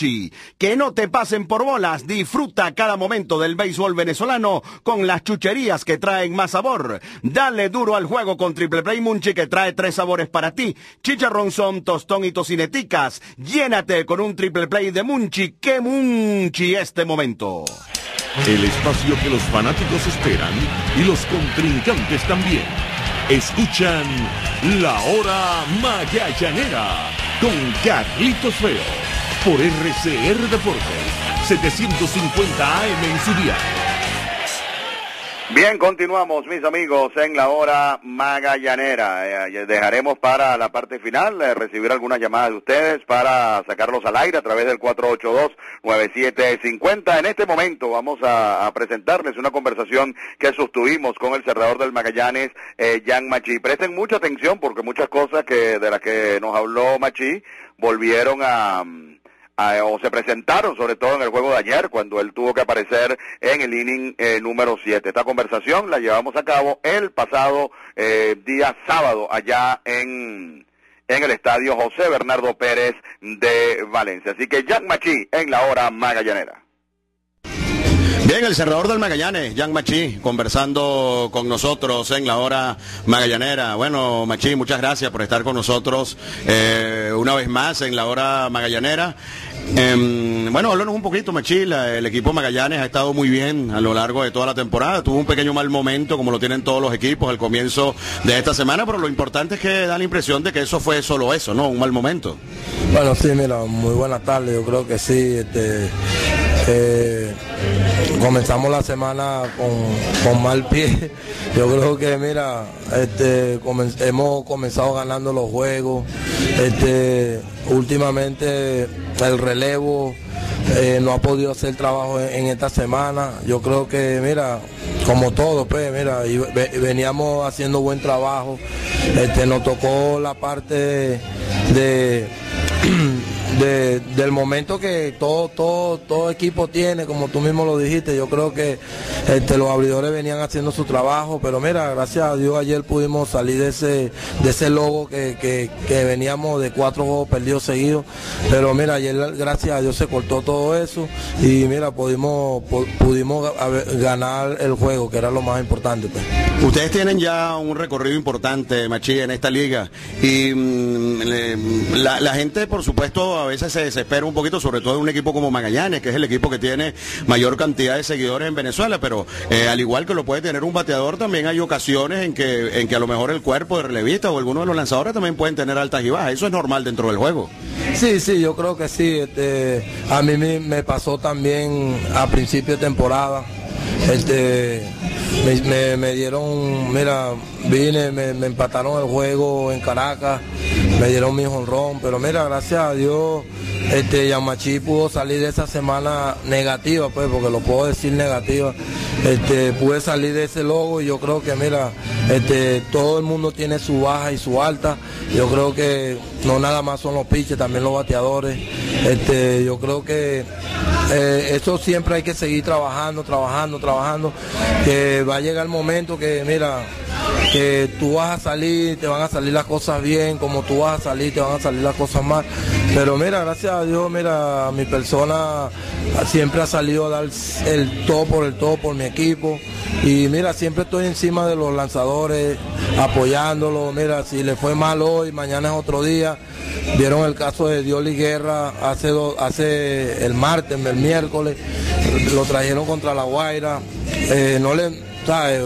B: Munchi. Que no te pasen por bolas, disfruta cada momento del béisbol venezolano con las chucherías que traen más sabor. Dale duro al juego con Triple Play Munchi, que trae tres sabores para ti: chicharronzón, tostón y tocineticas. Llénate con un Triple Play de Munchi. ¡Qué Munchi este momento!
A: El espacio que los fanáticos esperan y los contrincantes también. Escuchan La Hora Magallanera con Carlitos Feo por R C R Deportes setecientos cincuenta A M en su día.
C: Bien, continuamos, mis amigos, en La Hora Magallanera. Eh, dejaremos para la parte final eh, recibir algunas llamadas de ustedes para sacarlos al aire a través del cuatro ocho dos, nueve siete cinco cero. En este momento vamos a, a presentarles una conversación que sostuvimos con el cerrador del Magallanes, eh, Jan Machi. Presten mucha atención porque muchas cosas que de las que nos habló Machi volvieron a... Uh, o se presentaron sobre todo en el juego de ayer cuando él tuvo que aparecer en el inning eh, número siete. Esta conversación la llevamos a cabo el pasado eh, día sábado allá en en el estadio José Bernardo Pérez de Valencia. Así que Jan Machi en La Hora Magallanera.
B: Bien, el cerrador del Magallanes, Jan Machi, conversando con nosotros en La Hora Magallanera. Bueno, Machi, muchas gracias por estar con nosotros eh, una vez más en La Hora Magallanera. Eh, bueno, háblanos un poquito, Machi. La, el equipo Magallanes ha estado muy bien a lo largo de toda la temporada. Tuvo un pequeño mal momento, como lo tienen todos los equipos al comienzo de esta semana, pero lo importante es que da la impresión de que eso fue solo eso, ¿no? Un mal momento.
F: Bueno, sí, mira, muy buenas tardes. Yo creo que sí. Este, eh, comenzamos la semana con, con mal pie. Yo creo que, mira, este, comen, hemos comenzado ganando los juegos. Este, últimamente el relevo eh, no ha podido hacer trabajo en, en esta semana. Yo creo que, mira, como todo, pues, mira, y, ve, veníamos haciendo buen trabajo. Este, nos tocó la parte de, de De, del momento que todo todo todo equipo tiene, como tú mismo lo dijiste. Yo creo que este, los abridores venían haciendo su trabajo, pero mira, gracias a Dios ayer pudimos salir de ese de ese logo que, que, que veníamos de cuatro juegos perdidos seguidos, pero mira, ayer gracias a Dios se cortó todo eso y mira, pudimos pudimos ganar el juego, que era lo más importante, pues.
B: Ustedes tienen ya un recorrido importante, Machi, en esta liga y mmm, le, la, la gente, por supuesto, a veces se desespera un poquito, sobre todo en un equipo como Magallanes, que es el equipo que tiene mayor cantidad de seguidores en Venezuela, pero eh, al igual que lo puede tener un bateador, también hay ocasiones en que en que a lo mejor el cuerpo de relevista o alguno de los lanzadores también pueden tener altas y bajas. Eso es normal dentro del juego.
F: Sí, sí, yo creo que sí. Este, a mí me, me pasó también a principio de temporada. Este, me, me, me dieron, mira, vine, me, me empataron el juego en Caracas, me dieron mi jonrón, pero mira, gracias a Dios, este, Jan Machi pudo salir de esa semana negativa, pues, porque lo puedo decir negativa. Este, pude salir de ese logo y yo creo que, mira, este, todo el mundo tiene su baja y su alta. Yo creo que no nada más son los pitchers, también los bateadores. Este, yo creo que eh, eso siempre hay que seguir trabajando, trabajando, trabajando. Que va a llegar el momento que, mira, que tú vas a salir, te van a salir las cosas bien, como tú vas a salir, te van a salir las cosas mal. Pero mira, gracias a Dios, mira, mi persona siempre ha salido a dar el todo por el todo por mi equipo. Y mira, siempre estoy encima de los lanzadores, apoyándolos. Mira, si le fue mal hoy, mañana es otro día. Vieron el caso de Dioli Guerra hace, do, hace el martes, el miércoles, lo trajeron contra La Guaira. Eh, no le, ¿sabes?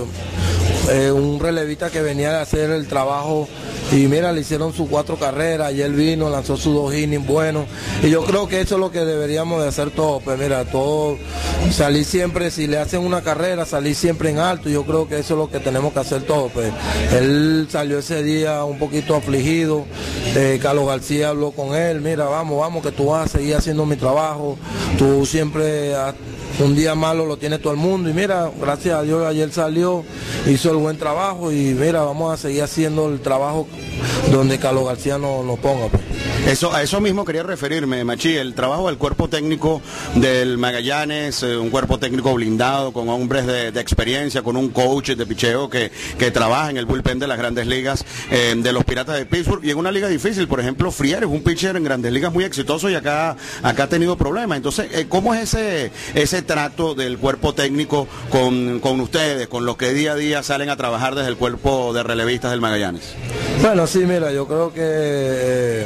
F: Eh, un relevista que venía de hacer el trabajo y mira, le hicieron sus cuatro carreras, ayer vino, lanzó sus dos innings buenos y yo creo que eso es lo que deberíamos de hacer todos, pues mira, todo, salir siempre, si le hacen una carrera, salir siempre en alto, yo creo que eso es lo que tenemos que hacer todos, pues. Él salió ese día un poquito afligido, eh, Carlos García habló con él, mira, vamos, vamos, que tú vas a seguir haciendo mi trabajo, tú siempre has, un día malo lo tiene todo el mundo y mira, gracias a Dios ayer salió, hizo el buen trabajo y mira, vamos a seguir haciendo el trabajo donde Carlos García nos no ponga, pues.
B: Eso, a eso mismo quería referirme, Machi, el trabajo del cuerpo técnico del Magallanes, eh, un cuerpo técnico blindado, con hombres de, de experiencia, con un coach de picheo que, que trabaja en el bullpen de las grandes ligas eh, de los Piratas de Pittsburgh, y en una liga difícil. Por ejemplo, Frier es un pitcher en grandes ligas muy exitoso y acá, acá ha tenido problemas. Entonces, eh, ¿cómo es ese, ese trato del cuerpo técnico con, con ustedes, con los que día a día salen a trabajar desde el cuerpo de relevistas del Magallanes?
F: Bueno, sí, mira, yo creo que eh,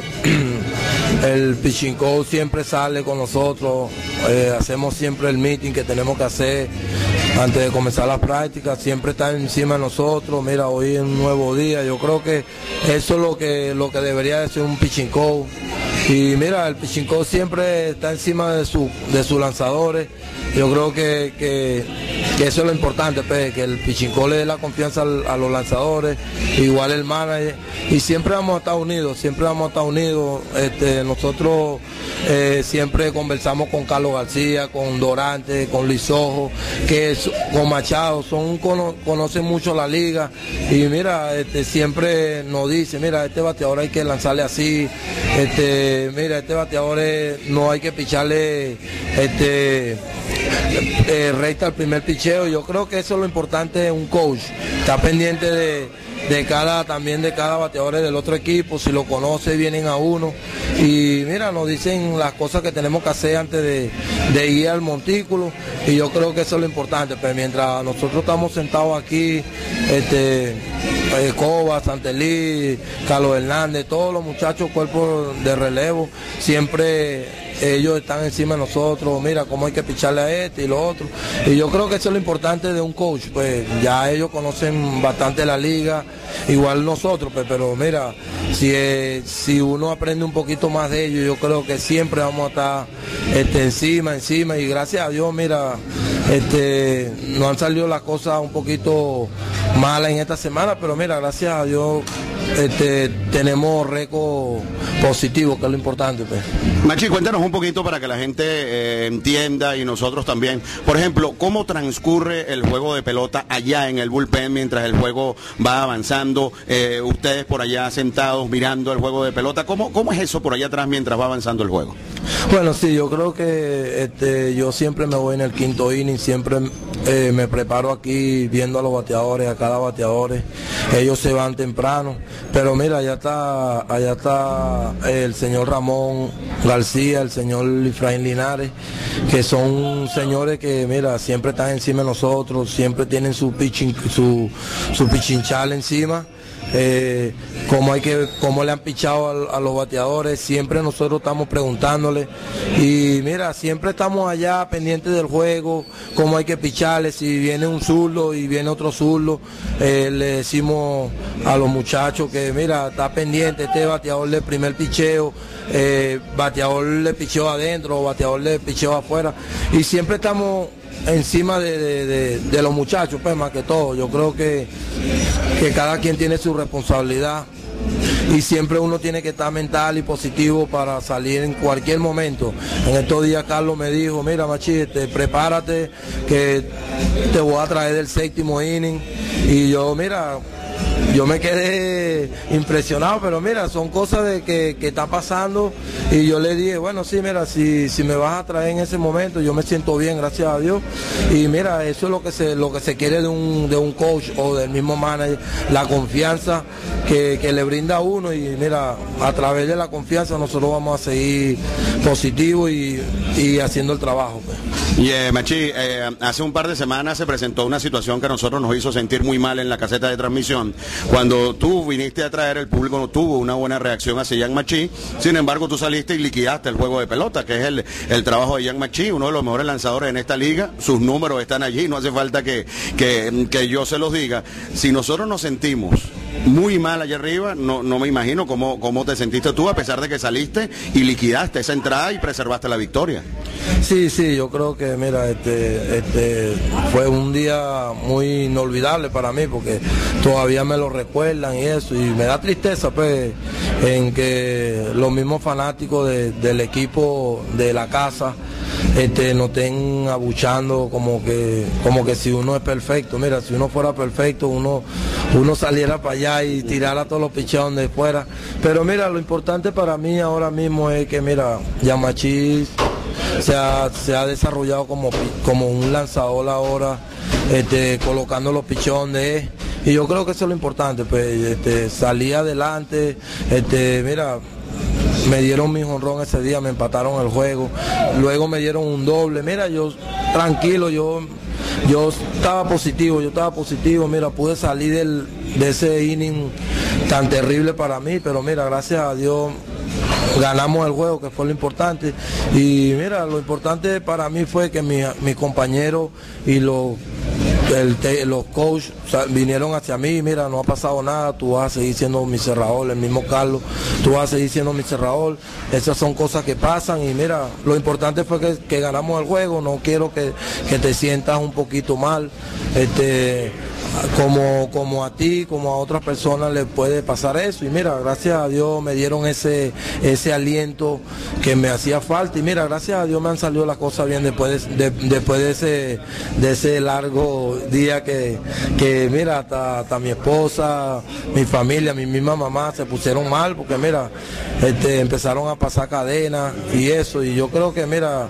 F: el pitching coach siempre sale con nosotros, eh, hacemos siempre el meeting que tenemos que hacer antes de comenzar las prácticas, siempre está encima de nosotros. Mira, hoy es un nuevo día, yo creo que eso es lo que, lo que debería de ser un pitching coach. Y mira, el pitching coach siempre está encima de, su, de sus lanzadores. Yo creo que, que, que eso es lo importante, pues, que el pitching coach le dé la confianza al, a los lanzadores, igual el manager, y siempre vamos a estar unidos, siempre vamos a estar unidos. Este, nosotros eh, siempre conversamos con Carlos García, con Dorante, con Lizojo, que es, con Machado, son cono, conocen mucho la liga, y mira, este, siempre nos dice, mira, este bateador hay que lanzarle así, este, mira, este bateador es, no hay que picharle este eh, recta al primer picheo. Yo creo que eso es lo importante de un coach, está pendiente de, de cada, también de cada bateador del otro equipo, si lo conoce vienen a uno, y mira, nos dicen las cosas que tenemos que hacer antes de, de ir al montículo, y yo creo que eso es lo importante. Pero mientras nosotros estamos sentados aquí, este Coba, Santelí, Carlos Hernández, todos los muchachos, cuerpos de relevo, siempre ellos están encima de nosotros, mira cómo hay que picharle a este y lo otro, y yo creo que eso es lo importante de un coach, pues ya ellos conocen bastante la liga, igual nosotros, pues, pero mira, si, eh, si uno aprende un poquito más de ellos, yo creo que siempre vamos a estar este, encima, encima, y gracias a Dios, mira, este, nos han salido las cosas un poquito malas en esta semana, pero mira, gracias a Dios este, tenemos récord positivo, que es lo importante, pues.
B: Machi, cuéntanos un poquito para que la gente eh, entienda, y nosotros también. Por ejemplo, ¿cómo transcurre el juego de pelota allá en el bullpen mientras el juego va avanzando? Eh, ustedes por allá sentados mirando el juego de pelota. ¿Cómo, cómo es eso por allá atrás mientras va avanzando el juego?
F: Bueno, sí, yo creo que este, yo siempre me voy en el quinto inning, siempre eh, me preparo aquí viendo a los bateadores, a cada bateador. Ellos se van temprano, pero mira, allá está, allá está el señor Ramón García, el señor Efraín Linares, que son señores que, mira, siempre están encima de nosotros, siempre tienen su pitching, su, su pitching challenge encima. Eh, cómo hay que, cómo le han pichado a, a los bateadores, siempre nosotros estamos preguntándole, y mira, siempre estamos allá pendientes del juego, cómo hay que picharle, si viene un zurdo y viene otro zurdo, eh, le decimos a los muchachos que mira, está pendiente, este bateador de primer picheo, eh, bateador le picheó adentro, bateador le picheó afuera, y siempre estamos encima de, de, de, de los muchachos, pues más que todo. Yo creo que, que cada quien tiene su responsabilidad, y siempre uno tiene que estar mental y positivo para salir en cualquier momento. En estos días Carlos me dijo, mira Machi, este, prepárate que te voy a traer del séptimo inning, y yo mira, yo me quedé impresionado, pero mira, son cosas de que, que está pasando, y yo le dije, bueno, sí, mira, si, si me vas a traer en ese momento, yo me siento bien, gracias a Dios, y mira, eso es lo que se, lo que se quiere de un, de un coach o del mismo manager, la confianza que, que le brinda a uno, y mira, a través de la confianza nosotros vamos a seguir positivos y, y haciendo el trabajo, pues.
B: Y eh, Machi, eh, hace un par de semanas se presentó una situación que a nosotros nos hizo sentir muy mal en la caseta de transmisión. Cuando tú viniste a traer, el público no tuvo una buena reacción hacia Jan Machi, sin embargo tú saliste y liquidaste el juego de pelota, que es el, el trabajo de Jan Machi, uno de los mejores lanzadores en esta liga, sus números están allí, no hace falta que, que, que yo se los diga. Si nosotros nos sentimos muy mal allá arriba, no, no me imagino cómo, cómo te sentiste tú, a pesar de que saliste y liquidaste esa entrada y preservaste la victoria.
F: Sí, sí, yo creo que, mira, este, este fue un día muy inolvidable para mí, porque todavía me lo recuerdan y eso, y me da tristeza, pues, en que los mismos fanáticos de, del equipo de la casa este, nos estén abuchando como que, como que si uno es perfecto. Mira, si uno fuera perfecto, uno, uno saliera para allá y tirara todos los picheos donde fuera. Pero mira, lo importante para mí ahora mismo es que, mira, Jan Machi se ha, se ha desarrollado como, como un lanzador ahora, este, colocando los pichones, y yo creo que eso es lo importante, pues, este, salí adelante, este, mira, me dieron mi jonrón ese día, me empataron el juego, luego me dieron un doble, mira, yo tranquilo, yo yo estaba positivo, yo estaba positivo, mira, pude salir del, de ese inning tan terrible para mí, pero mira, gracias a Dios ganamos el juego, que fue lo importante, y mira, lo importante para mí fue que mi, mi compañero y los El, te, los coaches, o sea, vinieron hacia mí, mira, no ha pasado nada, tú vas a seguir siendo mi cerrador, el mismo Carlos, tú vas a seguir siendo mi cerrador, esas son cosas que pasan, y mira, lo importante fue que, que ganamos el juego, no quiero que, que te sientas un poquito mal, este, como, como a ti, como a otras personas les puede pasar eso, y mira, gracias a Dios me dieron ese, ese aliento que me hacía falta, y mira, gracias a Dios me han salido las cosas bien después de, de, después de ese, de ese largo día que, que mira, hasta, hasta mi esposa, mi familia, mi misma mamá se pusieron mal porque mira, este, empezaron a pasar cadenas y eso, y yo creo que mira,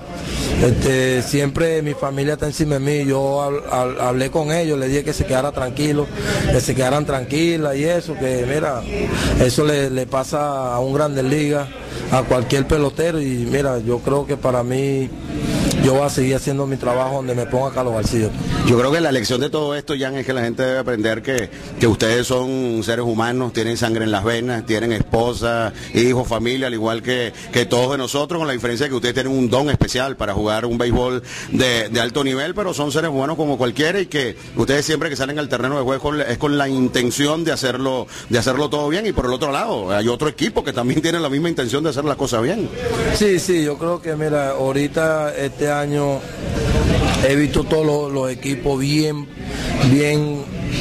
F: este, siempre mi familia está encima de mí, yo hablé con ellos, les dije que se quedara tranquilo, que se quedaran tranquilas y eso, que mira, eso le, le pasa a un Grandes Ligas, a cualquier pelotero, y mira, yo creo que para mí yo voy a seguir haciendo mi trabajo donde me ponga Carlos García.
B: Yo creo que la lección de todo esto, Jan, es que la gente debe aprender que, que ustedes son seres humanos, tienen sangre en las venas, tienen esposa, hijos, familia, al igual que, que todos de nosotros, con la diferencia de que ustedes tienen un don especial para jugar un béisbol de, de alto nivel, pero son seres humanos como cualquiera, y que ustedes siempre que salen al terreno de juego es con la intención de hacerlo, de hacerlo todo bien, y por el otro lado hay otro equipo que también tiene la misma intención de hacer las cosas bien.
F: Sí, sí, yo creo que mira, ahorita este año he visto todos los, los equipos bien, bien,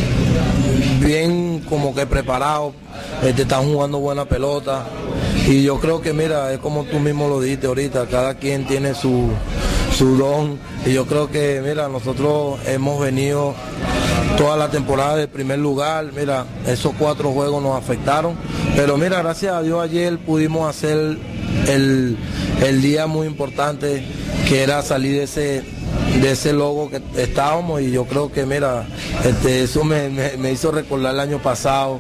F: bien como que preparados, este, están jugando buena pelota, y yo creo que mira, es como tú mismo lo dijiste ahorita, cada quien tiene su, su don, y yo creo que mira, nosotros hemos venido toda la temporada de primer lugar, mira, esos cuatro juegos nos afectaron, pero mira, gracias a Dios ayer pudimos hacer el, el día muy importante, que era salir de ese de ese logo que estábamos, y yo creo que mira, este, eso me, me, me hizo recordar el año pasado,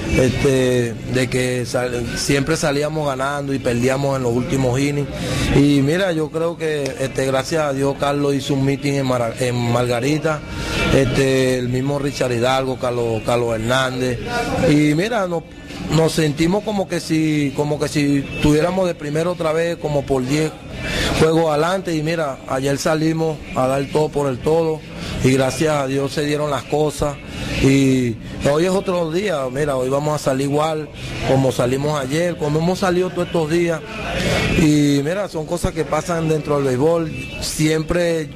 F: este, de que sal, siempre salíamos ganando y perdíamos en los últimos innings, y mira, yo creo que este, gracias a Dios Carlos hizo un meeting en, Mar, en Margarita, este, el mismo Richard Hidalgo, Carlos, Carlos Hernández, y mira, no nos sentimos como que si como que si tuviéramos de primero otra vez, como por diez juegos adelante, y mira, ayer salimos a dar todo por el todo, y gracias a Dios se dieron las cosas, y hoy es otro día, mira, hoy vamos a salir igual como salimos ayer, como hemos salido todos estos días, y mira, son cosas que pasan dentro del béisbol, siempre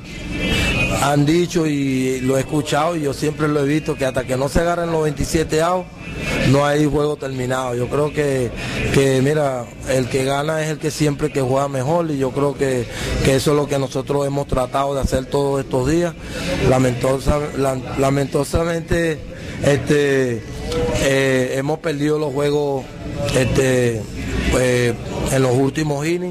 F: han dicho y lo he escuchado, y yo siempre lo he visto, que hasta que no se agarren los veintisiete outs, no hay juego terminado. Yo creo que, que mira, el que gana es el que siempre que juega mejor, y yo creo que, que eso es lo que nosotros hemos tratado de hacer todos estos días. Lamentosa, lamentosamente este, eh, hemos perdido los juegos este, pues, en los últimos innings,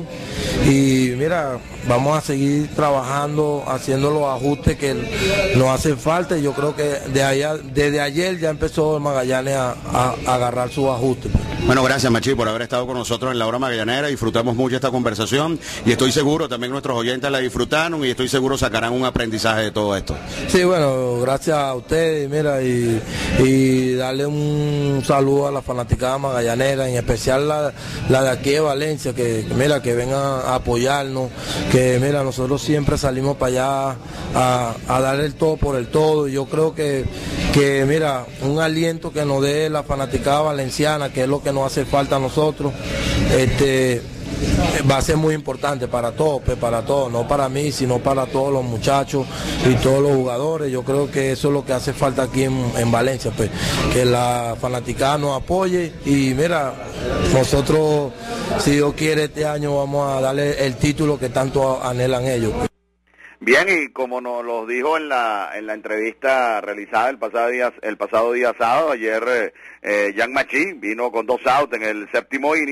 F: y mira, vamos a seguir trabajando, haciendo los ajustes que nos hacen falta, y yo creo que de allá, desde ayer ya empezó Magallanes a, a, a agarrar sus ajustes.
B: Bueno, gracias Machi por haber estado con nosotros en la hora magallanera, disfrutamos mucho esta conversación, y estoy seguro también nuestros oyentes la disfrutaron, y estoy seguro sacarán un aprendizaje de todo esto.
F: Sí, bueno, gracias a ustedes, mira, y, y darle un saludo a la fanaticada magallanera, en especial la, la de aquí de Valencia, que mira, que vengan a apoyarnos, que mira, nosotros siempre salimos para allá a, a dar el todo por el todo, y yo creo que, que mira, un aliento que nos dé la fanaticada valenciana, que es lo que nos hace falta a nosotros, este, va a ser muy importante para todos, pues, para todos, no para mí, sino para todos los muchachos y todos los jugadores. Yo creo que eso es lo que hace falta aquí en, en Valencia, pues, que la fanaticada nos apoye, y mira, nosotros, si Dios quiere, este año vamos a darle el título que tanto anhelan ellos.
C: Bien, y como nos lo dijo en la en la entrevista realizada el pasado día el pasado día sábado, ayer eh, Jan Machi vino con dos outs en el séptimo inning,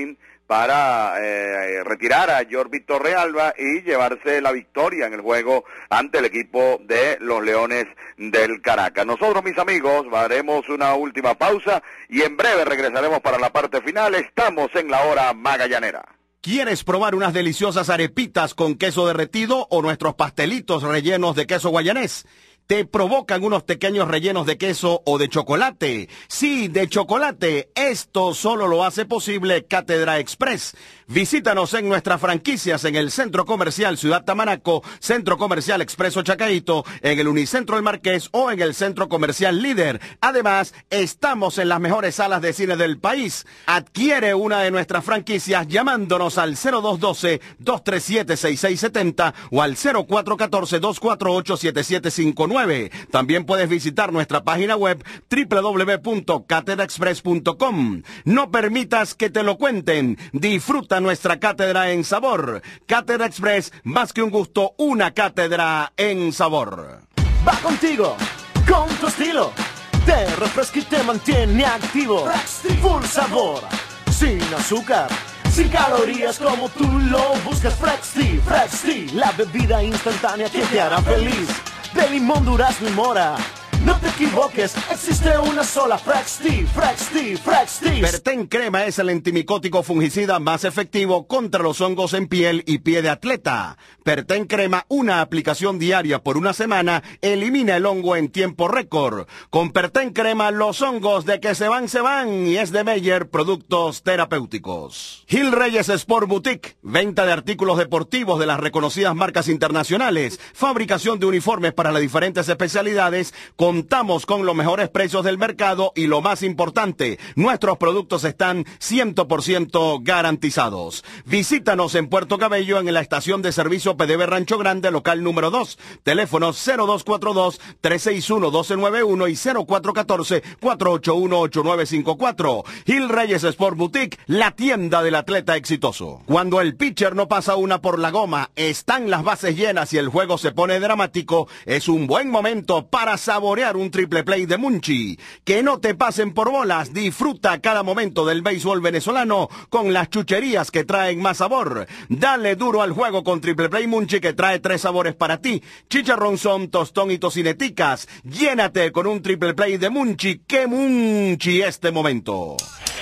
C: para eh, retirar a Jordi Torrealba y llevarse la victoria en el juego ante el equipo de los Leones del Caracas. Nosotros, mis amigos, haremos una última pausa y en breve regresaremos para la parte final. Estamos en la hora magallanera.
B: ¿Quieres probar unas deliciosas arepitas con queso derretido o nuestros pastelitos rellenos de queso guayanés? ¿Te provocan unos pequeños rellenos de queso o de chocolate? Sí, de chocolate. Esto solo lo hace posible Cátedra Express. Visítanos en nuestras franquicias en el Centro Comercial Ciudad Tamanaco, Centro Comercial Expreso Chacaíto, en el Unicentro El Marqués o en el Centro Comercial Líder. Además, estamos en las mejores salas de cine del país. Adquiere una de nuestras franquicias llamándonos al cero dos uno dos, dos tres siete, seis seis siete cero o al cero cuatro uno cuatro, dos cuatro ocho, siete siete cinco nueve. También puedes visitar nuestra página web doble u doble u doble u punto cátedra express punto com. No permitas que te lo cuenten. Disfruta nuestra cátedra en sabor. Cátedra Express, más que un gusto, una cátedra en sabor.
D: Va contigo, con tu estilo. Te refresca y te mantiene activo. Full sabor, sin azúcar, sin calorías como tú lo buscas. Frexty, Frexty, la bebida instantánea que te hará feliz. De limón, durazno y mora. No te equivoques, existe una sola Frexty, Frexty, Frexty.
B: Perten Crema es el antimicótico fungicida más efectivo contra los hongos en piel y pie de atleta. Perten Crema, una aplicación diaria por una semana, elimina el hongo en tiempo récord. Con Perten Crema, los hongos de que se van, se van. Y es de Meyer Productos Terapéuticos. Gil Reyes Sport Boutique, venta de artículos deportivos de las reconocidas marcas internacionales, fabricación de uniformes para las diferentes especialidades. Contamos con los mejores precios del mercado y lo más importante, nuestros productos están cien por ciento garantizados. Visítanos en Puerto Cabello en la estación de servicio P D B Rancho Grande, local número dos. Teléfonos cero dos cuatro dos, tres seis uno, uno dos nueve uno y cero cuatro uno cuatro, cuatro ocho uno, ocho nueve cinco cuatro. Gil Reyes Sport Boutique, la tienda del atleta exitoso. Cuando el pitcher no pasa una por la goma, están las bases llenas y el juego se pone dramático, es un buen momento para saborear un triple play de Munchi. Que no te pasen por bolas, disfruta cada momento del béisbol venezolano con las chucherías que traen más sabor. Dale duro al juego con triple play Munchi, que trae tres sabores para ti: chicharrón son, tostón y tocineticas. Llénate con un triple play de Munchi. ¡Qué Munchi este momento!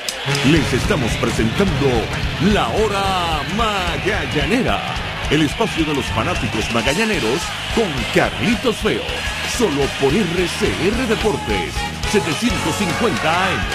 A: Les estamos presentando La Hora Magallanera, el espacio de los fanáticos magallaneros con Carlitos Feo, solo por R C R Deportes setecientos cincuenta A M.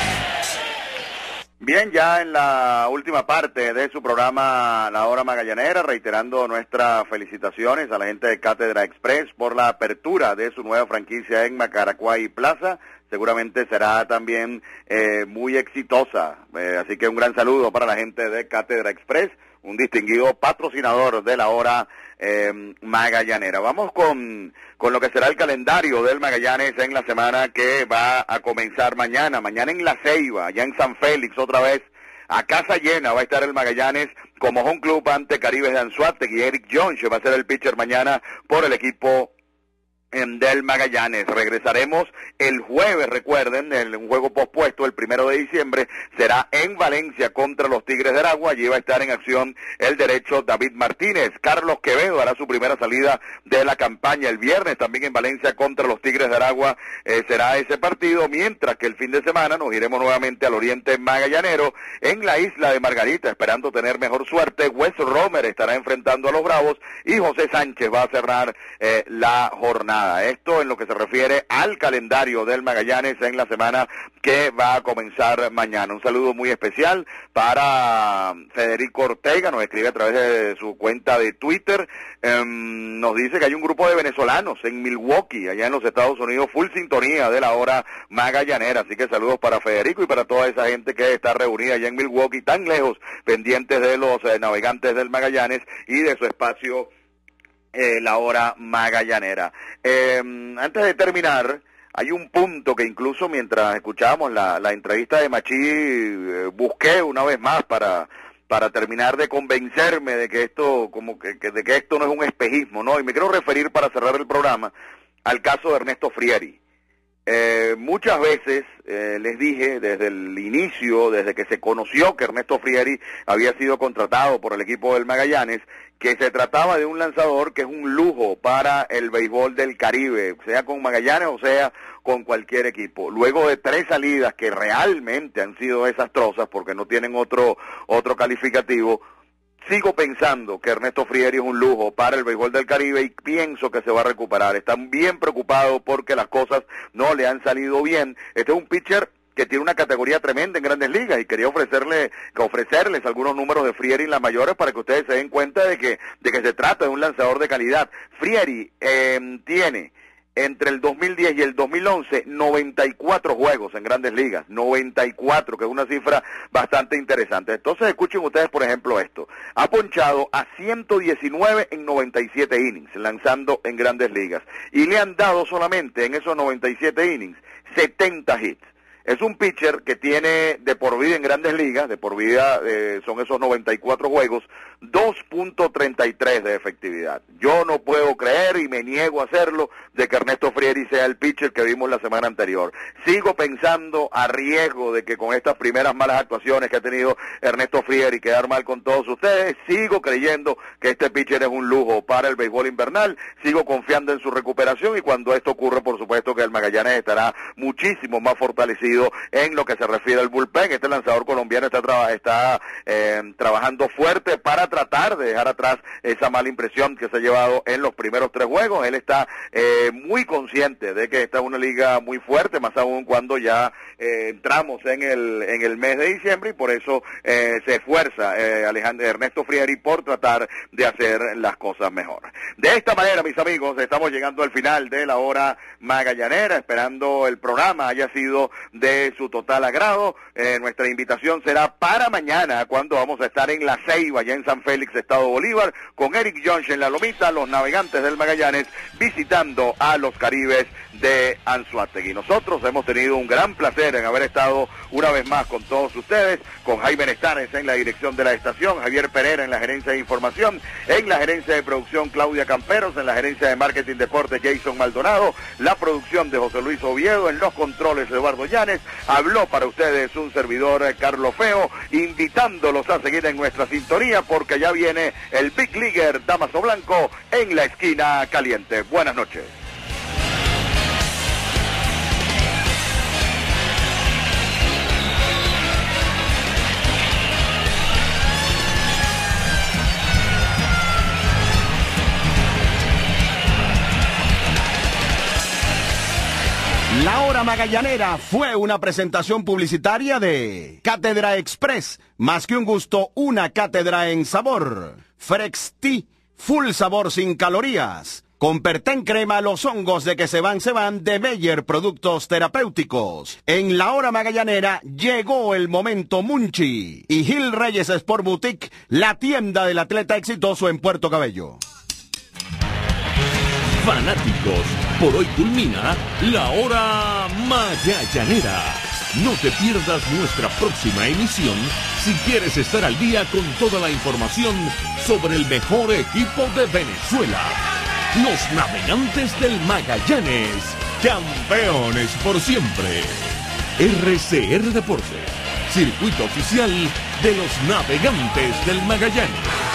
C: Bien, ya en la última parte de su programa La Hora Magallanera, reiterando nuestras felicitaciones a la gente de Cátedra Express por la apertura de su nueva franquicia en Macaracuay Plaza. Seguramente será también eh, muy exitosa, eh, así que un gran saludo para la gente de Cátedra Express, un distinguido patrocinador de La Hora eh, Magallanera. Vamos con, con lo que será el calendario del Magallanes en la semana que va a comenzar mañana. Mañana en La Ceiba, ya en San Félix, otra vez a casa llena va a estar el Magallanes como home club ante Caribes de Anzoátegui. Eric Jones va a ser el pitcher mañana por el equipo del Magallanes. Regresaremos el jueves, recuerden, el un juego pospuesto el primero de diciembre será en Valencia contra los Tigres de Aragua. Allí va a estar en acción el derecho David Martínez. Carlos Quevedo hará su primera salida de la campaña el viernes, también en Valencia contra los Tigres de Aragua eh, será ese partido, mientras que el fin de semana nos iremos nuevamente al oriente magallanero, en la isla de Margarita, esperando tener mejor suerte. Wes Romer estará enfrentando a los Bravos y José Sánchez va a cerrar eh, la jornada. Esto en lo que se refiere al calendario del Magallanes en la semana que va a comenzar mañana. Un saludo muy especial para Federico Ortega, nos escribe a través de su cuenta de Twitter, eh, nos dice que hay un grupo de venezolanos en Milwaukee, allá en los Estados Unidos, full sintonía de La Hora Magallanera, así que saludos para Federico y para toda esa gente que está reunida allá en Milwaukee, tan lejos, pendientes de los eh, navegantes del Magallanes y de su espacio Eh, La Hora Magallanera. Eh, antes de terminar, hay un punto que incluso mientras escuchábamos la, la entrevista de Machí, eh, busqué una vez más para para terminar de convencerme de que esto como que, que de que esto no es un espejismo, ¿no? Y me quiero referir, para cerrar el programa, al caso de Ernesto Frieri. Eh, muchas veces eh, les dije desde el inicio, desde que se conoció que Ernesto Frieri había sido contratado por el equipo del Magallanes, que se trataba de un lanzador que es un lujo para el béisbol del Caribe, sea con Magallanes o sea con cualquier equipo. Luego de tres salidas que realmente han sido desastrosas porque no tienen otro, otro calificativo, sigo pensando que Ernesto Frieri es un lujo para el béisbol del Caribe y pienso que se va a recuperar. Están bien preocupados porque las cosas no le han salido bien. Este es un pitcher que tiene una categoría tremenda en Grandes Ligas y quería ofrecerle, ofrecerles algunos números de Frieri en las mayores para que ustedes se den cuenta de que, de que se trata de un lanzador de calidad. Frieri eh, tiene entre el dos mil diez y el dos mil once, noventa y cuatro juegos en Grandes Ligas, noventa y cuatro, que es una cifra bastante interesante. Entonces escuchen ustedes, por ejemplo, esto. Ha ponchado a ciento diecinueve en noventa y siete innings, lanzando en Grandes Ligas. Y le han dado solamente en esos noventa y siete innings, setenta hits. Es un pitcher que tiene de por vida en Grandes Ligas, de por vida eh, son esos noventa y cuatro juegos, dos punto treinta y tres de efectividad. Yo no puedo creer y me niego a hacerlo de que Ernesto Frieri sea el pitcher que vimos la semana anterior. Sigo pensando, a riesgo de que con estas primeras malas actuaciones que ha tenido Ernesto Frieri quedar mal con todos ustedes, sigo creyendo que este pitcher es un lujo para el béisbol invernal, sigo confiando en su recuperación y cuando esto ocurre, por supuesto que el Magallanes estará muchísimo más fortalecido en lo que se refiere al bullpen. Este lanzador colombiano está, traba, está eh, trabajando fuerte para tratar de dejar atrás esa mala impresión que se ha llevado en los primeros tres juegos. Él está eh, muy consciente de que esta es una liga muy fuerte, más aún cuando ya eh, entramos en el en el mes de diciembre y por eso eh, se esfuerza eh, Alejandro Ernesto Frieri por tratar de hacer las cosas mejor. De esta manera, mis amigos, estamos llegando al final de la hora magallanera, esperando el programa haya sido de de su total agrado. Eh, nuestra invitación será para mañana, cuando vamos a estar en La Ceiba, ya en San Félix, Estado Bolívar, con Eric Jones en La Lomita, los navegantes del Magallanes, visitando a los Caribes de Anzoátegui. Nosotros hemos tenido un gran placer en haber estado una vez más con todos ustedes, con Jaime Nestares en la dirección de la estación, Javier Pereira en la gerencia de información, en la gerencia de producción Claudia Camperos, en la gerencia de marketing deportes Jason Maldonado, la producción de José Luis Oviedo, en los controles Eduardo Llanes. Habló para ustedes un servidor, Carlos Feo, invitándolos a seguir en nuestra sintonía porque ya viene el Big Leaguer Damaso Blanco en la esquina caliente. Buenas noches.
B: La Hora Magallanera fue una presentación publicitaria de Cátedra Express, más que un gusto, una cátedra en sabor. Frex Tea, full sabor sin calorías. Con Perten Crema, los hongos de que se van, se van, de Meyer Productos Terapéuticos. En La Hora Magallanera llegó el momento Munchi. Y Gil Reyes Sport Boutique, la tienda del atleta exitoso en Puerto Cabello.
A: Fanáticos, por hoy culmina La Hora Magallanera. No te pierdas nuestra próxima emisión si quieres estar al día con toda la información sobre el mejor equipo de Venezuela. Los Navegantes del Magallanes, campeones por siempre. R C R Deportes, circuito oficial de los Navegantes del Magallanes.